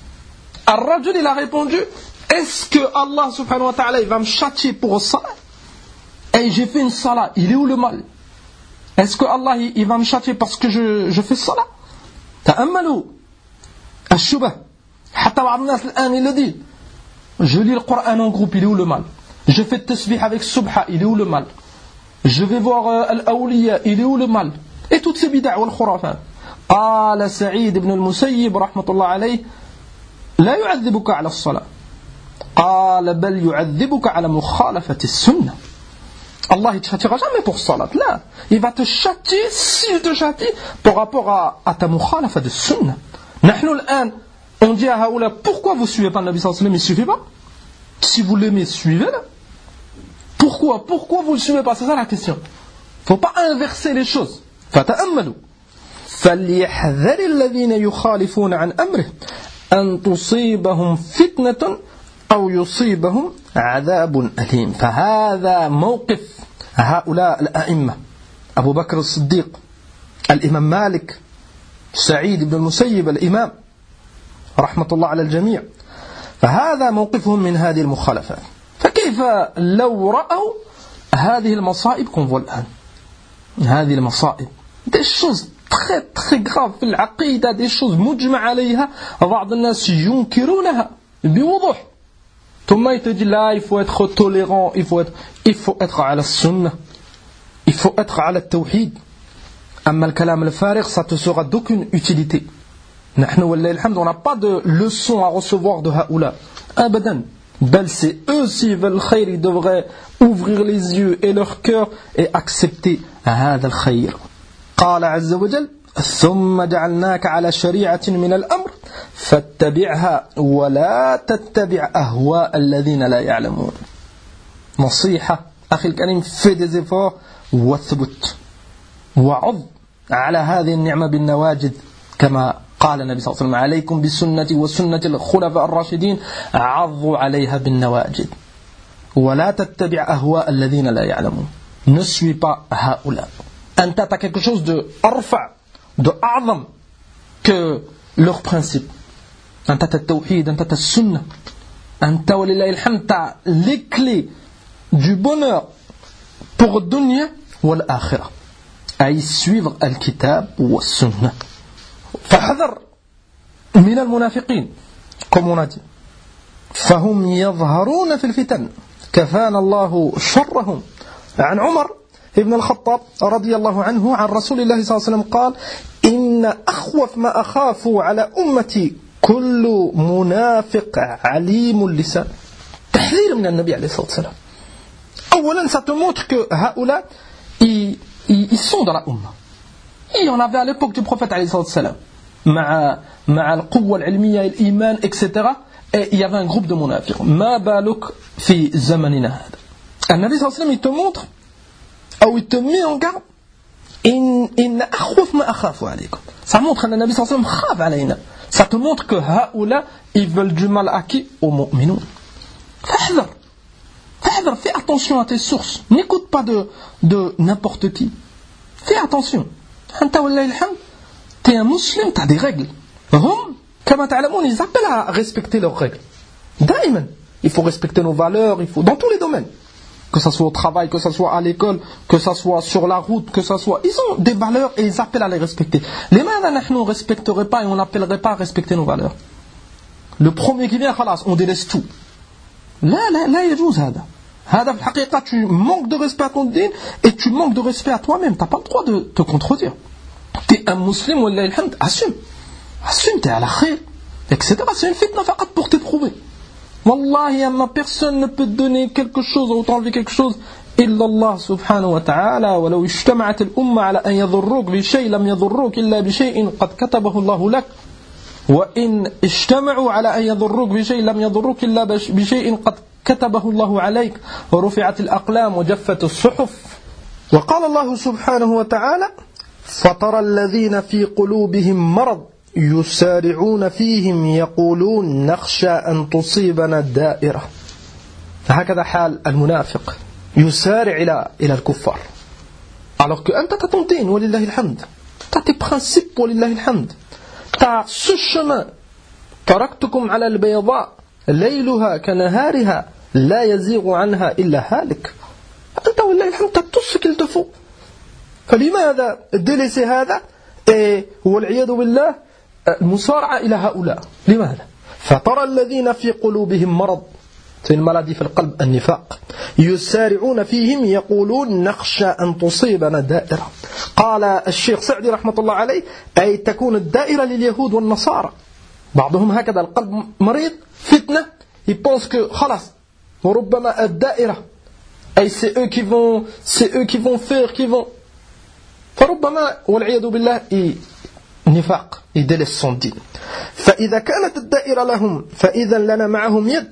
الرجل il a répondu est-ce que Allah subhanahu wa ta'ala il va me châtier pour le salat? Et j'ai fait une salat, il est où le mal? Est-ce que Allah il va me châtier parce que je fais salat? تأملوا الشبه حتى بعض الناس الآن il le dit je lis le Coran en groupe, il est où le mal? Je fais le tasbih avec subha, il est où le mal? Je vais voir al-awliya, il est où le mal? Et toutes ces bid'a wal khurafat. قال سعيد بن المسيب رحمة الله عليه لا يعذبك على الصلاة قال بل يعذبك على مخالفة السنة. Allah ne te châtiera jamais pour salat. Là, il va te châtier, s'il te châtie, par rapport à ta mukhalafa de sunna. نحن الآن, on dit à Haoula, pourquoi vous ne suivez pas le Nabi sallallahu alayhi wa sallam? Il ne suivez pas. Si vous l'aimez, suivez-le. Pourquoi vous ne le suivez pas? C'est ça la question. Il ne faut pas inverser les choses. فتأملوا فليحذر الذين يخالفون عن أمره أن تصيبهم فتنة أو يصيبهم عذاب أليم. فهذا موقف هؤلاء الأئمة أبو بكر الصديق الإمام مالك سعيد بن المسيب الإمام رحمة الله على الجميع. فهذا موقفهم من هذه المخالفات. فكيف لو رأوا هذه المصائب qu'on voit الآن هذه المصائب des choses très très graves في العقيدة des choses مجمع عليها بعض الناس ينكرونها بوضوح ثم il te dit là il faut être tolérant il faut être على السنة il faut être على التوحيد أما الكلام الفارغ ça te sera d'aucune utilité. نحن والله الحمد on n'a pas de leçon à recevoir de هؤلاء أبدا بل c'est eux s'ils veulent le khayr ils devraient ouvrir les yeux et leur cœur et accepter هذا الخير. قال عز وجل ثم جعلناك على شريعة من الأمر فاتبعها ولا تتبع أهواء الذين لا يعلمون. نصيحة أخي الكريم fais des efforts واثبت وعض على هذه النعمة بالنواجذ كما قال النبي صلى الله عليه وسلم عليكم بسنتي وسنة الخلفاء الراشدين عضوا عليها بالنواجذ ولا تتبع أهواء الذين لا يعلمون. Ne suis pas هؤلاء. أنت as quelque chose de أرفع de أعظم que leur principe. أنت التوحيد أنت السنة أنت ولله الحمد t'as les clés du bonheur pour الدنيا والآخرة à y suivre الكتاب والسنة. فاحذر من المنافقين comme on a dit فهم يظهرون في الفتن كفانا الله شرهم. عن عمر ابن الخطاب رضي الله عنه عن رسول الله صلى الله عليه وسلم قال إن أخوف ما أخاف على أمتي كل منافق عليم اللسان. تحذير من النبي عليه الصلاة والسلام. أولا ça te montre que هؤلاء ils sont dans la Ummah. Il y en avait à l'époque du prophète عليه الصلاة والسلام مع القوة العلمية الإيمان etc. Et il y avait un groupe de munafiq. ما بالك في زمننا هذا. النبي صلى الله عليه وسلم il te montre أو il te met en garde إن أخوف ما أخاف عليكم. Ça montre que le Nabi sallallahu alayhi wa sallam khaf alayna. Ça te montre que هؤلاء ils veulent du mal à qui? Aux mu'minun. فاحذر fais attention à tes sources. N'écoute pas de n'importe qui. Fais attention. أنت والله الحمد t'es un musulman, t'as des règles. هم كما تعلمون ils appellent à respecter leurs règles. دائما il faut respecter nos valeurs, il faut dans tous les domaines. Que ça soit au travail, que ça soit à l'école, que ça soit sur la route, que ça soit... Ils ont des valeurs et ils appellent à les respecter. Les mains, nous ne respecteraient pas et on n'appellerait pas à respecter nos valeurs. Le premier qui vient, khalas, on délaisse tout. Là, يجوز هذا. هذا في الحقيقة, tu manques de respect à ton dîn et tu manques de respect à toi-même. Tu n'as pas le droit de te contredire. Tu es un musulman, wallah alhamd, assume. Assume, tu es à la khayr, etc. C'est une fitna faqat pour t'éprouver. Wallahi, personne ne peut te donner quelque chose ou t'enlever quelque chose إلا الله سبحانه وتعالى. ولو اجتمعت الأمة على أن يضروك بشيء لم يضروك إلا بشيء قد كتبه الله لك وإن اجتمعوا على أن يضروك بشيء لم يضروك إلا بشيء قد كتبه الله عليك ورفعت الأقلام وجفت الصحف. وقال الله سبحانه وتعالى فترى الذين في قلوبهم مرض يسارعون فيهم يقولون نخشى أن تصيبنا الدائرة. هكذا حال المنافق يسارع إلى الكفار. Alors que أنت t'as ton dîn, ولله الحمد. T'as tes principes, ولله الحمد. T'as ce chemin. تركتكم على البيضاء ليلها كنهارها لا يزيغ عنها إلا هالك. أنت ولله الحمد t'as tout ce qu'il te faut. فلماذا délaisser هذا والعياذ بالله المسارعة إلى هؤلاء؟ لماذا؟ فترى الذين في قلوبهم مرض c'est une maladie في القلب النفاق يسارعون فيهم يقولون نخشى أن تصيبنا دائرة. قال الشيخ سعدي رحمة الله عليه أي تكون الدائرة لليهود والنصارى. بعضهم هكذا القلب مريض فتنة ils pensent que خلاص وربما الدائرة أي c'est eux qui vont faire qui vont فربما والعياذ بالله نفاق يدلس son دين. فإذا كانت الدائرة لهم فإذا لنا معهم يد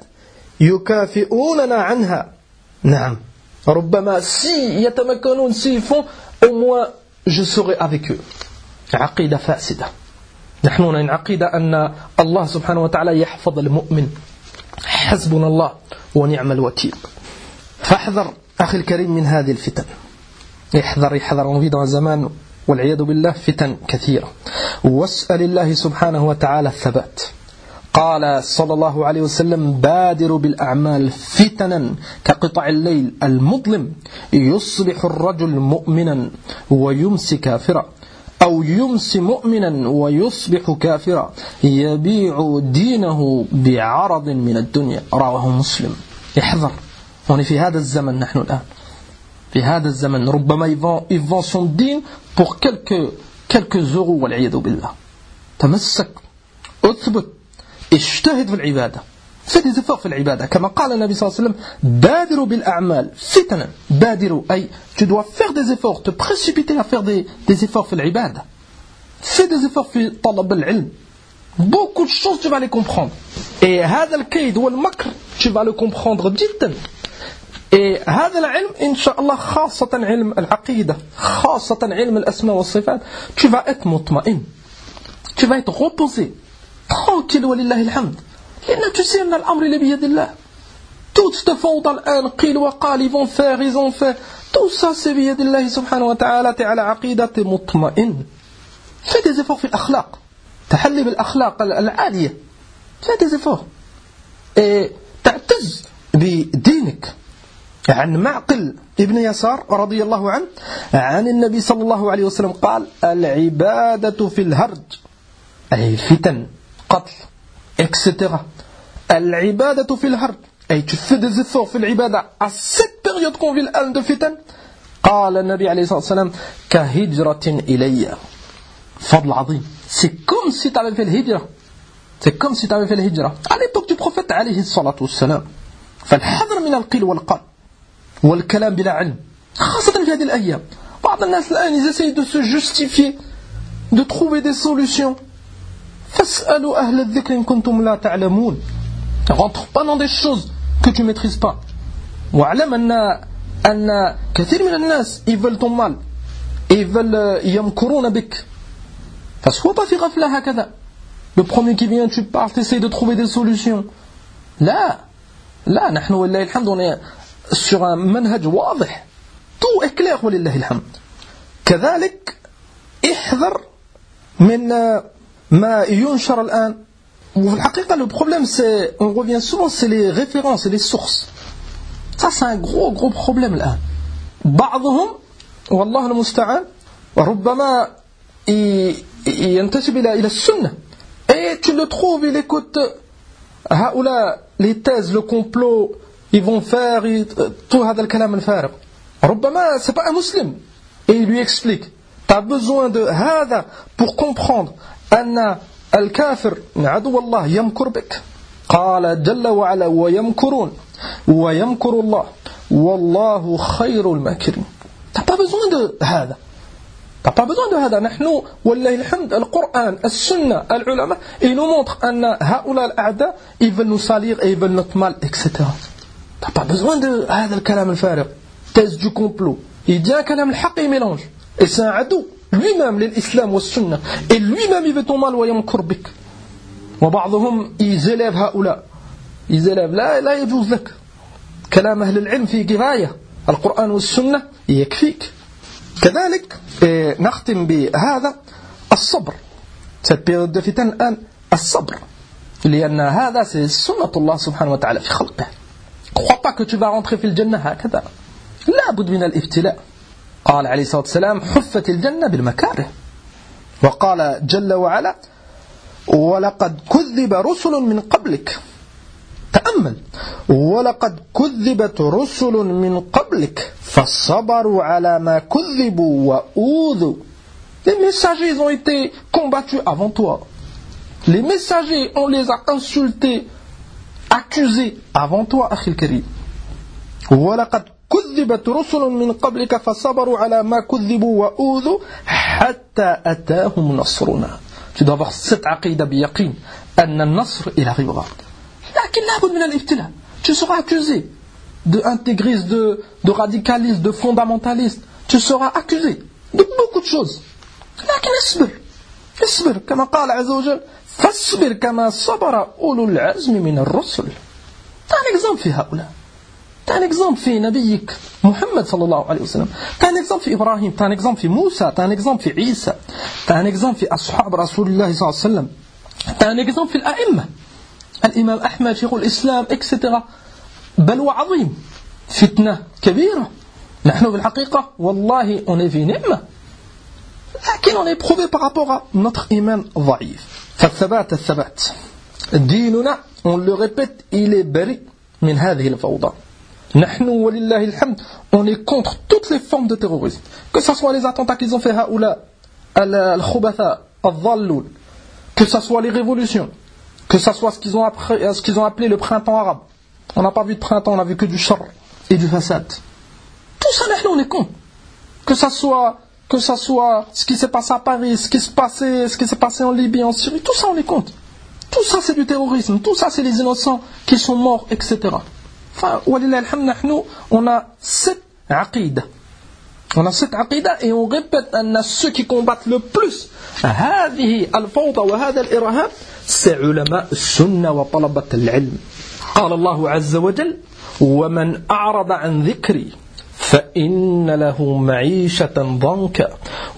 يكافئوننا عنها. نعم ربما si يتمكنون s'ils font au moins je serai avec eux. عقيدة فاسدة. نحن نعين عقيدة أن الله سبحانه وتعالى يحفظ المؤمن حسبنا الله ونعم الوكيل. فاحذر أخي الكريم من هذه الفتن. احذر on vit dans un zaman والعياذ بالله فتن كثيرة. واسأل الله سبحانه وتعالى الثبات. قال صلى الله عليه وسلم بادروا بالأعمال فتنا كقطع الليل المظلم يصبح الرجل مؤمنا ويمسي كافرا أو يمسي مؤمنا ويصبح كافرا يبيع دينه بعرض من الدنيا. رواه مسلم. احذر. on est في هذا الزمن نحن الآن في هذا الزمن ربما il vend son dîn pour quelques euros والعياذ بالله. تمسك اثبت اجتهد في العبادة. fais des efforts في العبادة كما قال النبي صلى الله عليه وسلم بادروا بالأعمال فتنا. بادروا أي tu dois faire des efforts, te précipiter à faire des efforts في العبادة. fais des efforts في طلب العلم. beaucoup de choses tu vas les comprendre et هذا الكيد والمكر tu vas le comprendre جدا. Et هذا العلم إن شاء الله خاصة علم العقيدة خاصة علم الأسماء والصفات tu vas être مطمئن tu vas être reposé tranquille ولله الحمد لأن tu sais أن الأمر اللي بيد الله tout تفوضى الآن قيل وقال ils vont faire ils ont fait tout ça c'est بيد الله سبحانه وتعالى t'es على عقيدة t'es مطمئن fais des efforts في الأخلاق تحلي بالأخلاق العالية fais des efforts et تعتز بدينك عن معقل ابن يسار رضي الله عنه عن النبي صلى الله عليه وسلم قال العبادة في الهرج أي فتن قتل etc. العبادة في الهرج أي tu fais des efforts في العبادة à cette période qu'on vit الآن de فتن قال النبي عليه الصلاة والسلام كهجرة إلي فضل عظيم c'est comme si tu avais fait الهجرة c'est comme si tu avais fait الهجرة à l'époque du prophète عليه الصلاة والسلام فالحذر من القيل والقال والكلام بلا علم خاصة في هذه الأيام بعض الناس الآن ils essayent de se justifier de trouver des solutions فاسألوا أهل الذكر إن كنتم لا تعلمون rentre pas dans des choses que tu maîtrises pas واعلم أن كثير من الناس ils veulent ton mal ils veulent يمكرون بك فسوى pas في غفلة هكذا le premier qui vient tu parles tu essayes de trouver des solutions لا نحن والله الحمد on est sur un منهج واضح tout est clair ولله الحمد كذلك احذر من ما ينشر الآن وفي الحقيقة le problème c'est on revient souvent c'est les références et les sources ça c'est un gros problème الآن بعضهم والله المستعان ربما ينتسب إلى السنة et tu le trouves il écoute هؤلاء les thèses le complot ils vont faire tout هذا الكلام الفارغ ربما c'est pas un musulman et il lui explique tu as besoin de هذا pour comprendre أن الكافر عدو الله يمكر بك قال جل وعلا ويمكرون ويمكر الله والله خير الماكرين tu n'as pas besoin de هذا tu n'as pas besoin de هذا نحن والله الحمد القرآن السنة العلماء ils nous montrent أن هؤلاء الأعداء ils veulent nous salir et ils veulent notre mal etc. tu n'as pas besoin de هذا الكلام الفارغ thèse du complot il dit un كلام الحق il mélange et c'est un عدو lui-même l'islam والسنة et lui-même il veut ton mal ويمكر بك وبعضهم ils élèvent هؤلاء ils élèvent لا يجوز لك كلام أهل العلم في كفاية القرآن والسنة يكفيك كذلك نختم بهذا الصبر cette période de فتن الآن الصبر لأن هذا c'est سنة الله سبحانه وتعالى في خلقه crois pas que tu vas rentrer في الجنة هكذا لا بد من الابتلاء قال عليه الصلاة والسلام حفت الجنة بالمكاره وقال جل وعلا ولقد كذب رسل من قبلك تأمل ولقد كذبت رسل من قبلك فصبروا على ما كذبوا وأوذوا les messagers ils ont été combattus avant toi les messagers on les a insultés accusés avant toi أخي الكريم ولقد كذبت رسل من قبلك فصبروا على ما كذبوا وأوذوا حتى أتاهم نصرنا tu dois avoir cette عقيدة بيقين أن النصر il arrivera لكن لابد من الابتلاء tu seras accusé d'intégrisme de radicalisme de fondamentaliste tu seras accusé de beaucoup de choses لكن اصبر كما قال عز وجل فاصبر كما صبر أولو العزم من الرسل t'as un exemple في هؤلاء t'as un exemple في نبيك محمد صلى الله عليه وسلم t'as un exemple في إبراهيم t'as un exemple في موسى t'as un exemple في عيسى t'as un exemple في أصحاب رسول الله صلى الله عليه وسلم t'as un exemple في الأئمة الإمام أحمد شيخ الإسلام etc. بلوى عظيم فتنة كبيرة نحن في الحقيقة والله on est في نعمة لكن on est éprouvé par rapport à notre iman ضعيف فالثبات ديننا on le répète il est بريء من هذه الفوضى نحن ولله الحمد on est contre toutes les formes de terrorisme que ce soit les attentats qu'ils ont fait هؤلاء الخبثاء الضالون que ce soit les révolutions que ce soit ce qu'ils ont appelé le printemps arabe on n'a pas vu de printemps on n'a vu que du char et du fasad tout ça نحن on est contre que ça soit ce qui s'est passé à Paris ce qui s'est passé en Libye en Syrie tout ça on est contre tout ça c'est du terrorisme tout ça c'est les innocents qui sont morts etc. Enfin, on a cette aqidah. On a cette aqidah et on répète à ceux qui combattent le plus هذه الفوضى وهذا الإرهاب c'est علماء السنة وطلبة العلم. قال الله عز وجل ومن أعرض عن ذكري فإن له معيشة ضنكا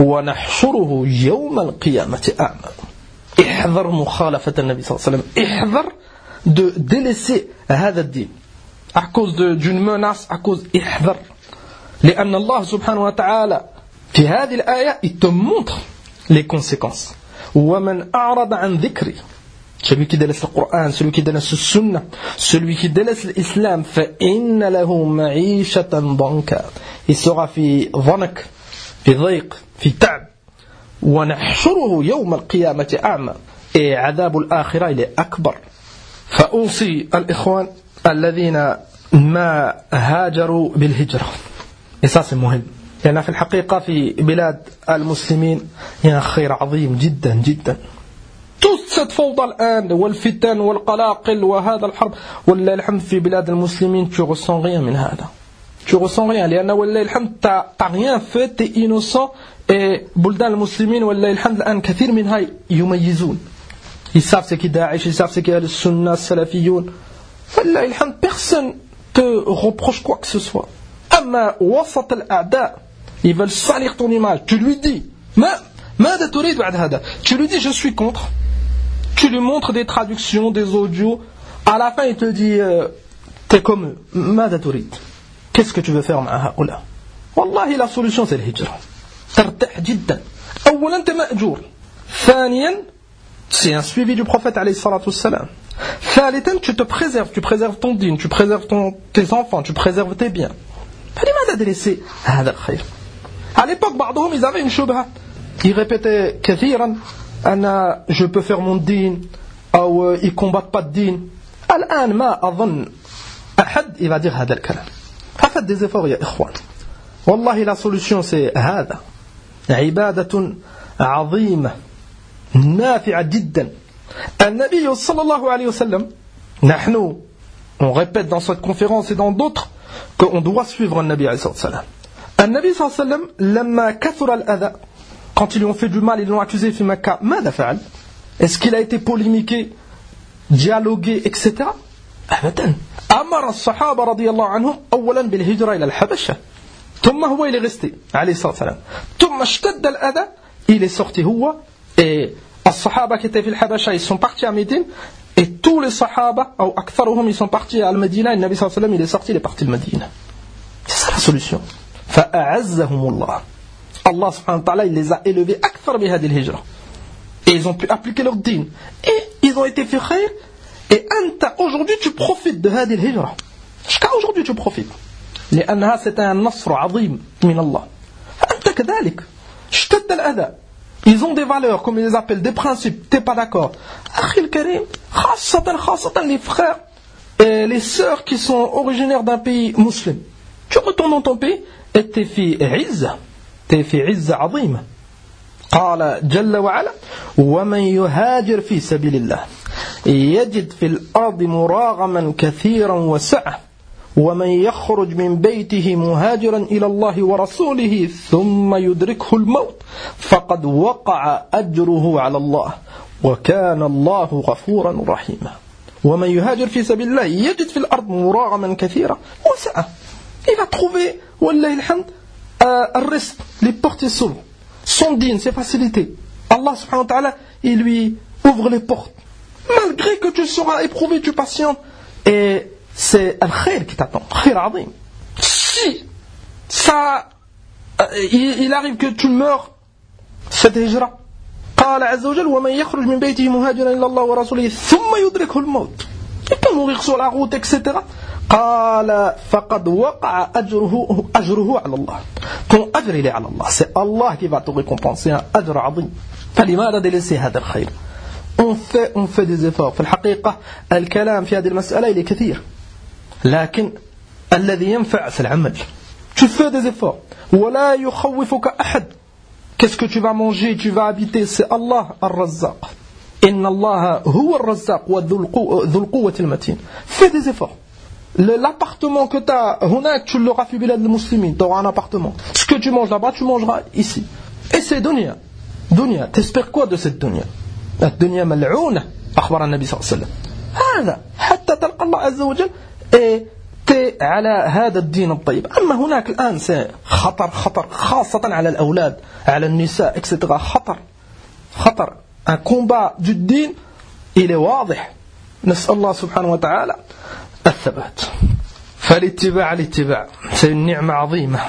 ونحشره يوم القيامة أعمى. احذر مخالفة النبي صلى الله عليه وسلم. احذر de délaisser هذا الدين à cause d'une menace, à cause احذر. لأن الله سبحانه وتعالى في هذه الآية il te montre les conséquences. ومن أعرض عن ذكري, celui qui délaisse le Coran, celui qui délaisse le Sunna, celui qui délaisse l'Islam, فإن له معيشة ضنكا, il sera في ضنك, في ضيق, في تعب. ونحشره يوم القيامة أعمى, et عذاب الآخرة il est أكبر. فأوصي الإخوان الذين ما هاجروا بالهجرة, et ça c'est مهم, لأن في الحقيقة في بلاد المسلمين هي خير عظيم جدا جدا. toute cette فوضى الآن والفتن والقلاقل وهذا الحرب والله الحمد في بلاد المسلمين tu ressens rien من هذا, tu ressens rien لأن والله الحمد t'as rien fait, t'es innocent. et بلدان المسلمين والله الحمد الآن كثير منها يميزون, ils savent ce qui Daesh, ils savent ce qui est le Sunna, le Salafiyun. والله الحمد personne te reproche quoi que ce soit. أما وسط الأعداء ils veulent salir ton image, tu lui dis ماذا تريد بعد هذا, tu lui dis je suis contre, tu lui montres des traductions, des audios, à la fin il te dit t'es comme eux, ماذا تريد, qu'est-ce que tu veux faire مع هؤلاء. والله la solution c'est le hijra, ترتاح جدا. أولا أنت مأجور, ثانيا c'est un suivi du prophète عليه الصلاة والسلام, ثالثا tu te préserves, tu préserves ton dîn, tu préserves tes enfants, tu préserves tes biens. فلماذا délaisser هذا الخير. À l'époque بعضهم ils avaient une shubha, ils répétaient كثيرا أنا je peux faire mon dîn, أو ils combattent pas de dîn. الآن ما أظن أحد il va dire هذا الكلام. ففaites des efforts يا إخوان, والله la solution c'est هذا, عبادة عظيمة نافعة جدا. النبي صلى الله عليه وسلم, نحن on répète dans cette conférence et dans d'autres qu'on doit suivre le Nabi alayhi salam. Le Nabi sallallahu alayhi wa sallam, لما كثر الأذى, quand ils lui ont fait du mal, ils l'ont accusé في مكة, ماذا فعل? Est-ce qu'il a été polémiqué, dialogué, etc. أبدا. أمر الصحابة رضي الله عنهم أولا بالهجرة إلى الحبشة, ثم هو il est resté عليه الصلاة والسلام, ثم اشتد الأذى, il est sorti هو, et الصحابة qui étaient في الحبشة ils sont partis à Médine, et tous les sahaba ou أكثرهم ils sont partis à Al-Madina, et le Nabi sallallahu alayhi wa sallam il est sorti, il est parti de Médine. C'est ça la solution. فأعزهم الله, Allah subhanahu wa ta'ala il les a élevés أكثر بهذه الهجرة, et ils ont pu appliquer leur dîn, et ils ont été fait khayr, et أنت aujourd'hui tu profites de هذه الهجرة, jusqu'à aujourd'hui tu profites, لأنها c'est un نصر عظيم من الله. فأنت كذلك اشتد الأذى, ils ont des valeurs, comme ils les appellent, des principes, t'es pas d'accord. Akhil Karim, khasatan les frères et les sœurs qui sont originaires d'un pays musulman. Tu retournes dans ton pays et t'es fi izza, t'es fi izza azima. قال جل وعلا ومن يهاجر في سبيل الله يجد في الأرض مراغما كثيرا وسعة ومن يخرج من بيته مهاجرا إلى الله ورسوله ثم يدركه الموت فقد وقع أجره على الله وكان الله غفورا رحيما. ومن يهاجر في سبيل الله يجد في الأرض مراغما كثيرا وسعة, il va trouver والله الحمد الرزق, les portes s'ouvrent, son dîn, ses facilités. Allah subhanahu wa ta'ala il lui ouvre les portes, malgré que tu seras éprouvé, tu patientes, et c'est un khayr qui t'attend, khayr azim. Si ça il arrive que tu meurs cette hijra, قال عز وجل ومن يخرج من بيته مهاجرا إلى الله ورسوله ثم يدركه الموت, il peut mourir sur la route, etc. قال فقد وقع أجره على الله, ton أجر il est على الله, c'est Allah qui va te récompenser un أجر عظيم. فلماذا délaisser هذا الخير؟ on fait des efforts. في الحقيقة الكلام في هذه المسألة il est كثير, لكن الذي ينفع c'est العمل. Tu fais des efforts. ولا يخوفك أحد. Qu'est-ce que tu vas manger, tu vas habiter, c'est Allah Ar-Razzaq. Inna Allah huwa Ar-Razzaq wa dhul quwwati al-matin. Fais des efforts. l'appartement que tu as, tu l'auras fi bilad al-muslimin, tu auras un appartement. Ce que tu manges là-bas, tu mangeras ici. Et c'est dunya. Dunya, t'espères quoi de cette dunya? La dunya mal'ouna, akhbar an-nabi sallallahu alayhi wa sallam. هذا حتى تلقى الله عز وجل على هذا الدين الطيب. أما هناك الآن خطر خاصة على الأولاد على النساء etc. خطر un combat du din il est واضح. نسأل الله سبحانه وتعالى الثبات. فالاتباع c'est une نعمة عظيمة.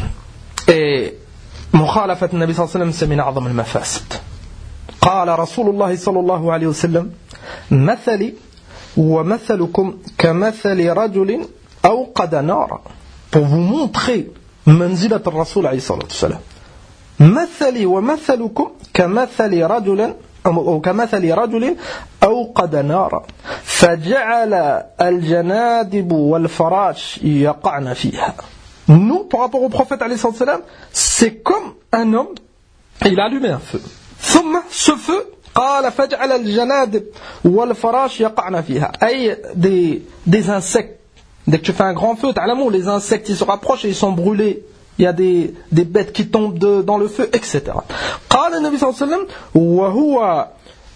et مخالفة النبي صلى الله عليه وسلم c'est من أعظم المفاسد. قال رسول الله صلى الله عليه وسلم مثلي ومثلكم كمثل رجل أوقد نارا. pour vous montrer منزلة الرسول عليه الصلاة والسلام. مثلي ومثلكم كمثل رجل أو كمثل رجل أوقد نارا فجعل الجنادب والفراش يقعن فيها. Nous, par rapport au prophète عليه الصلاة والسلام, c'est comme un homme, il a allumé un feu. ثم ce feu قال فجعل الجنادب والفراش يقعن فيها. أي des insectes. Dès que tu fais un grand feu, t'as les insectes ils se rapprochent et ils sont brûlés. Il y a des bêtes qui tombent dans le feu, etc. قال النبي صلى الله عليه وسلم وهو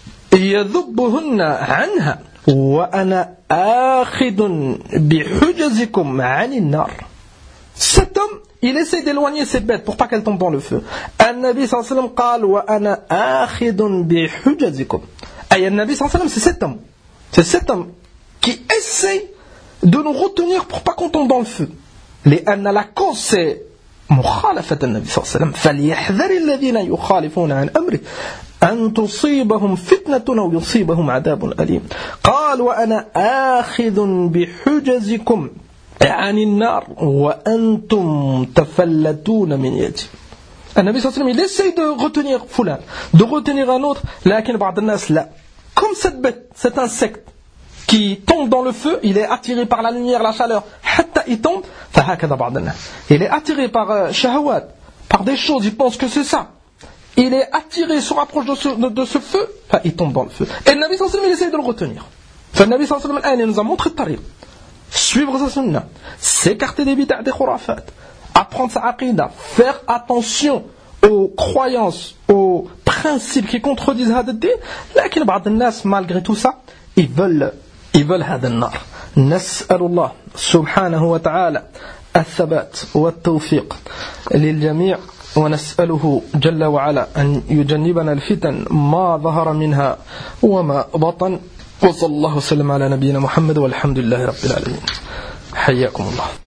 يذبهن عنها وأنا آخذ بحجزكم عن النار. Cet homme, il essaie d'éloigner ces bêtes pour pas qu'elles tombent dans le feu. النبي صلى الله عليه وسلم قال وأنا آخذ بحجزكم. أي النبي صلى الله عليه وسلم, c'est cet homme qui essaie de nous retenir pour pas qu'on tombe dans le feu. لأن la cause c'est مخالفة النبي صلى الله عليه وسلم. فليحذر الذين يخالفون عن أمره أن تصيبهم فتنة أو يصيبهم عذاب أليم. قال وأنا آخذ بحجزكم عن النار وأنتم تفلتون من يدي. النبي صلى الله عليه وسلم il essaie de retenir fulan, de retenir un autre, لكن بعض الناس لا. Comme cette bête, cet insecte qui tombe dans le feu, il est attiré par la lumière, la chaleur, حتى il tombe, فهكذا بعض الناس. Il est attiré par shahawat, par des choses, il pense que c'est ça. Il est attiré, il se rapproche de ce feu, il tombe dans le feu. Et le Nabi sallallahu alayhi wa sallam, il essaie de le retenir. Le Nabi sallallahu alayhi wa sallam, il nous a montré le tariq. Suivre sa sunna, s'écarter des bid'a, des khurafat, apprendre sa aqida, faire attention aux croyances, aux principes qui contredisent هذا الدين. لكن بعض الناس malgré tout ça, ils veulent هذا النار. نسأل الله سبحانه وتعالى الثبات والتوفيق للجميع ونسأله جل وعلا أن يجنبنا الفتن ما ظهر منها وما بطن. وصلى الله وسلم على نبينا محمد والحمد لله رب العالمين. حياكم الله.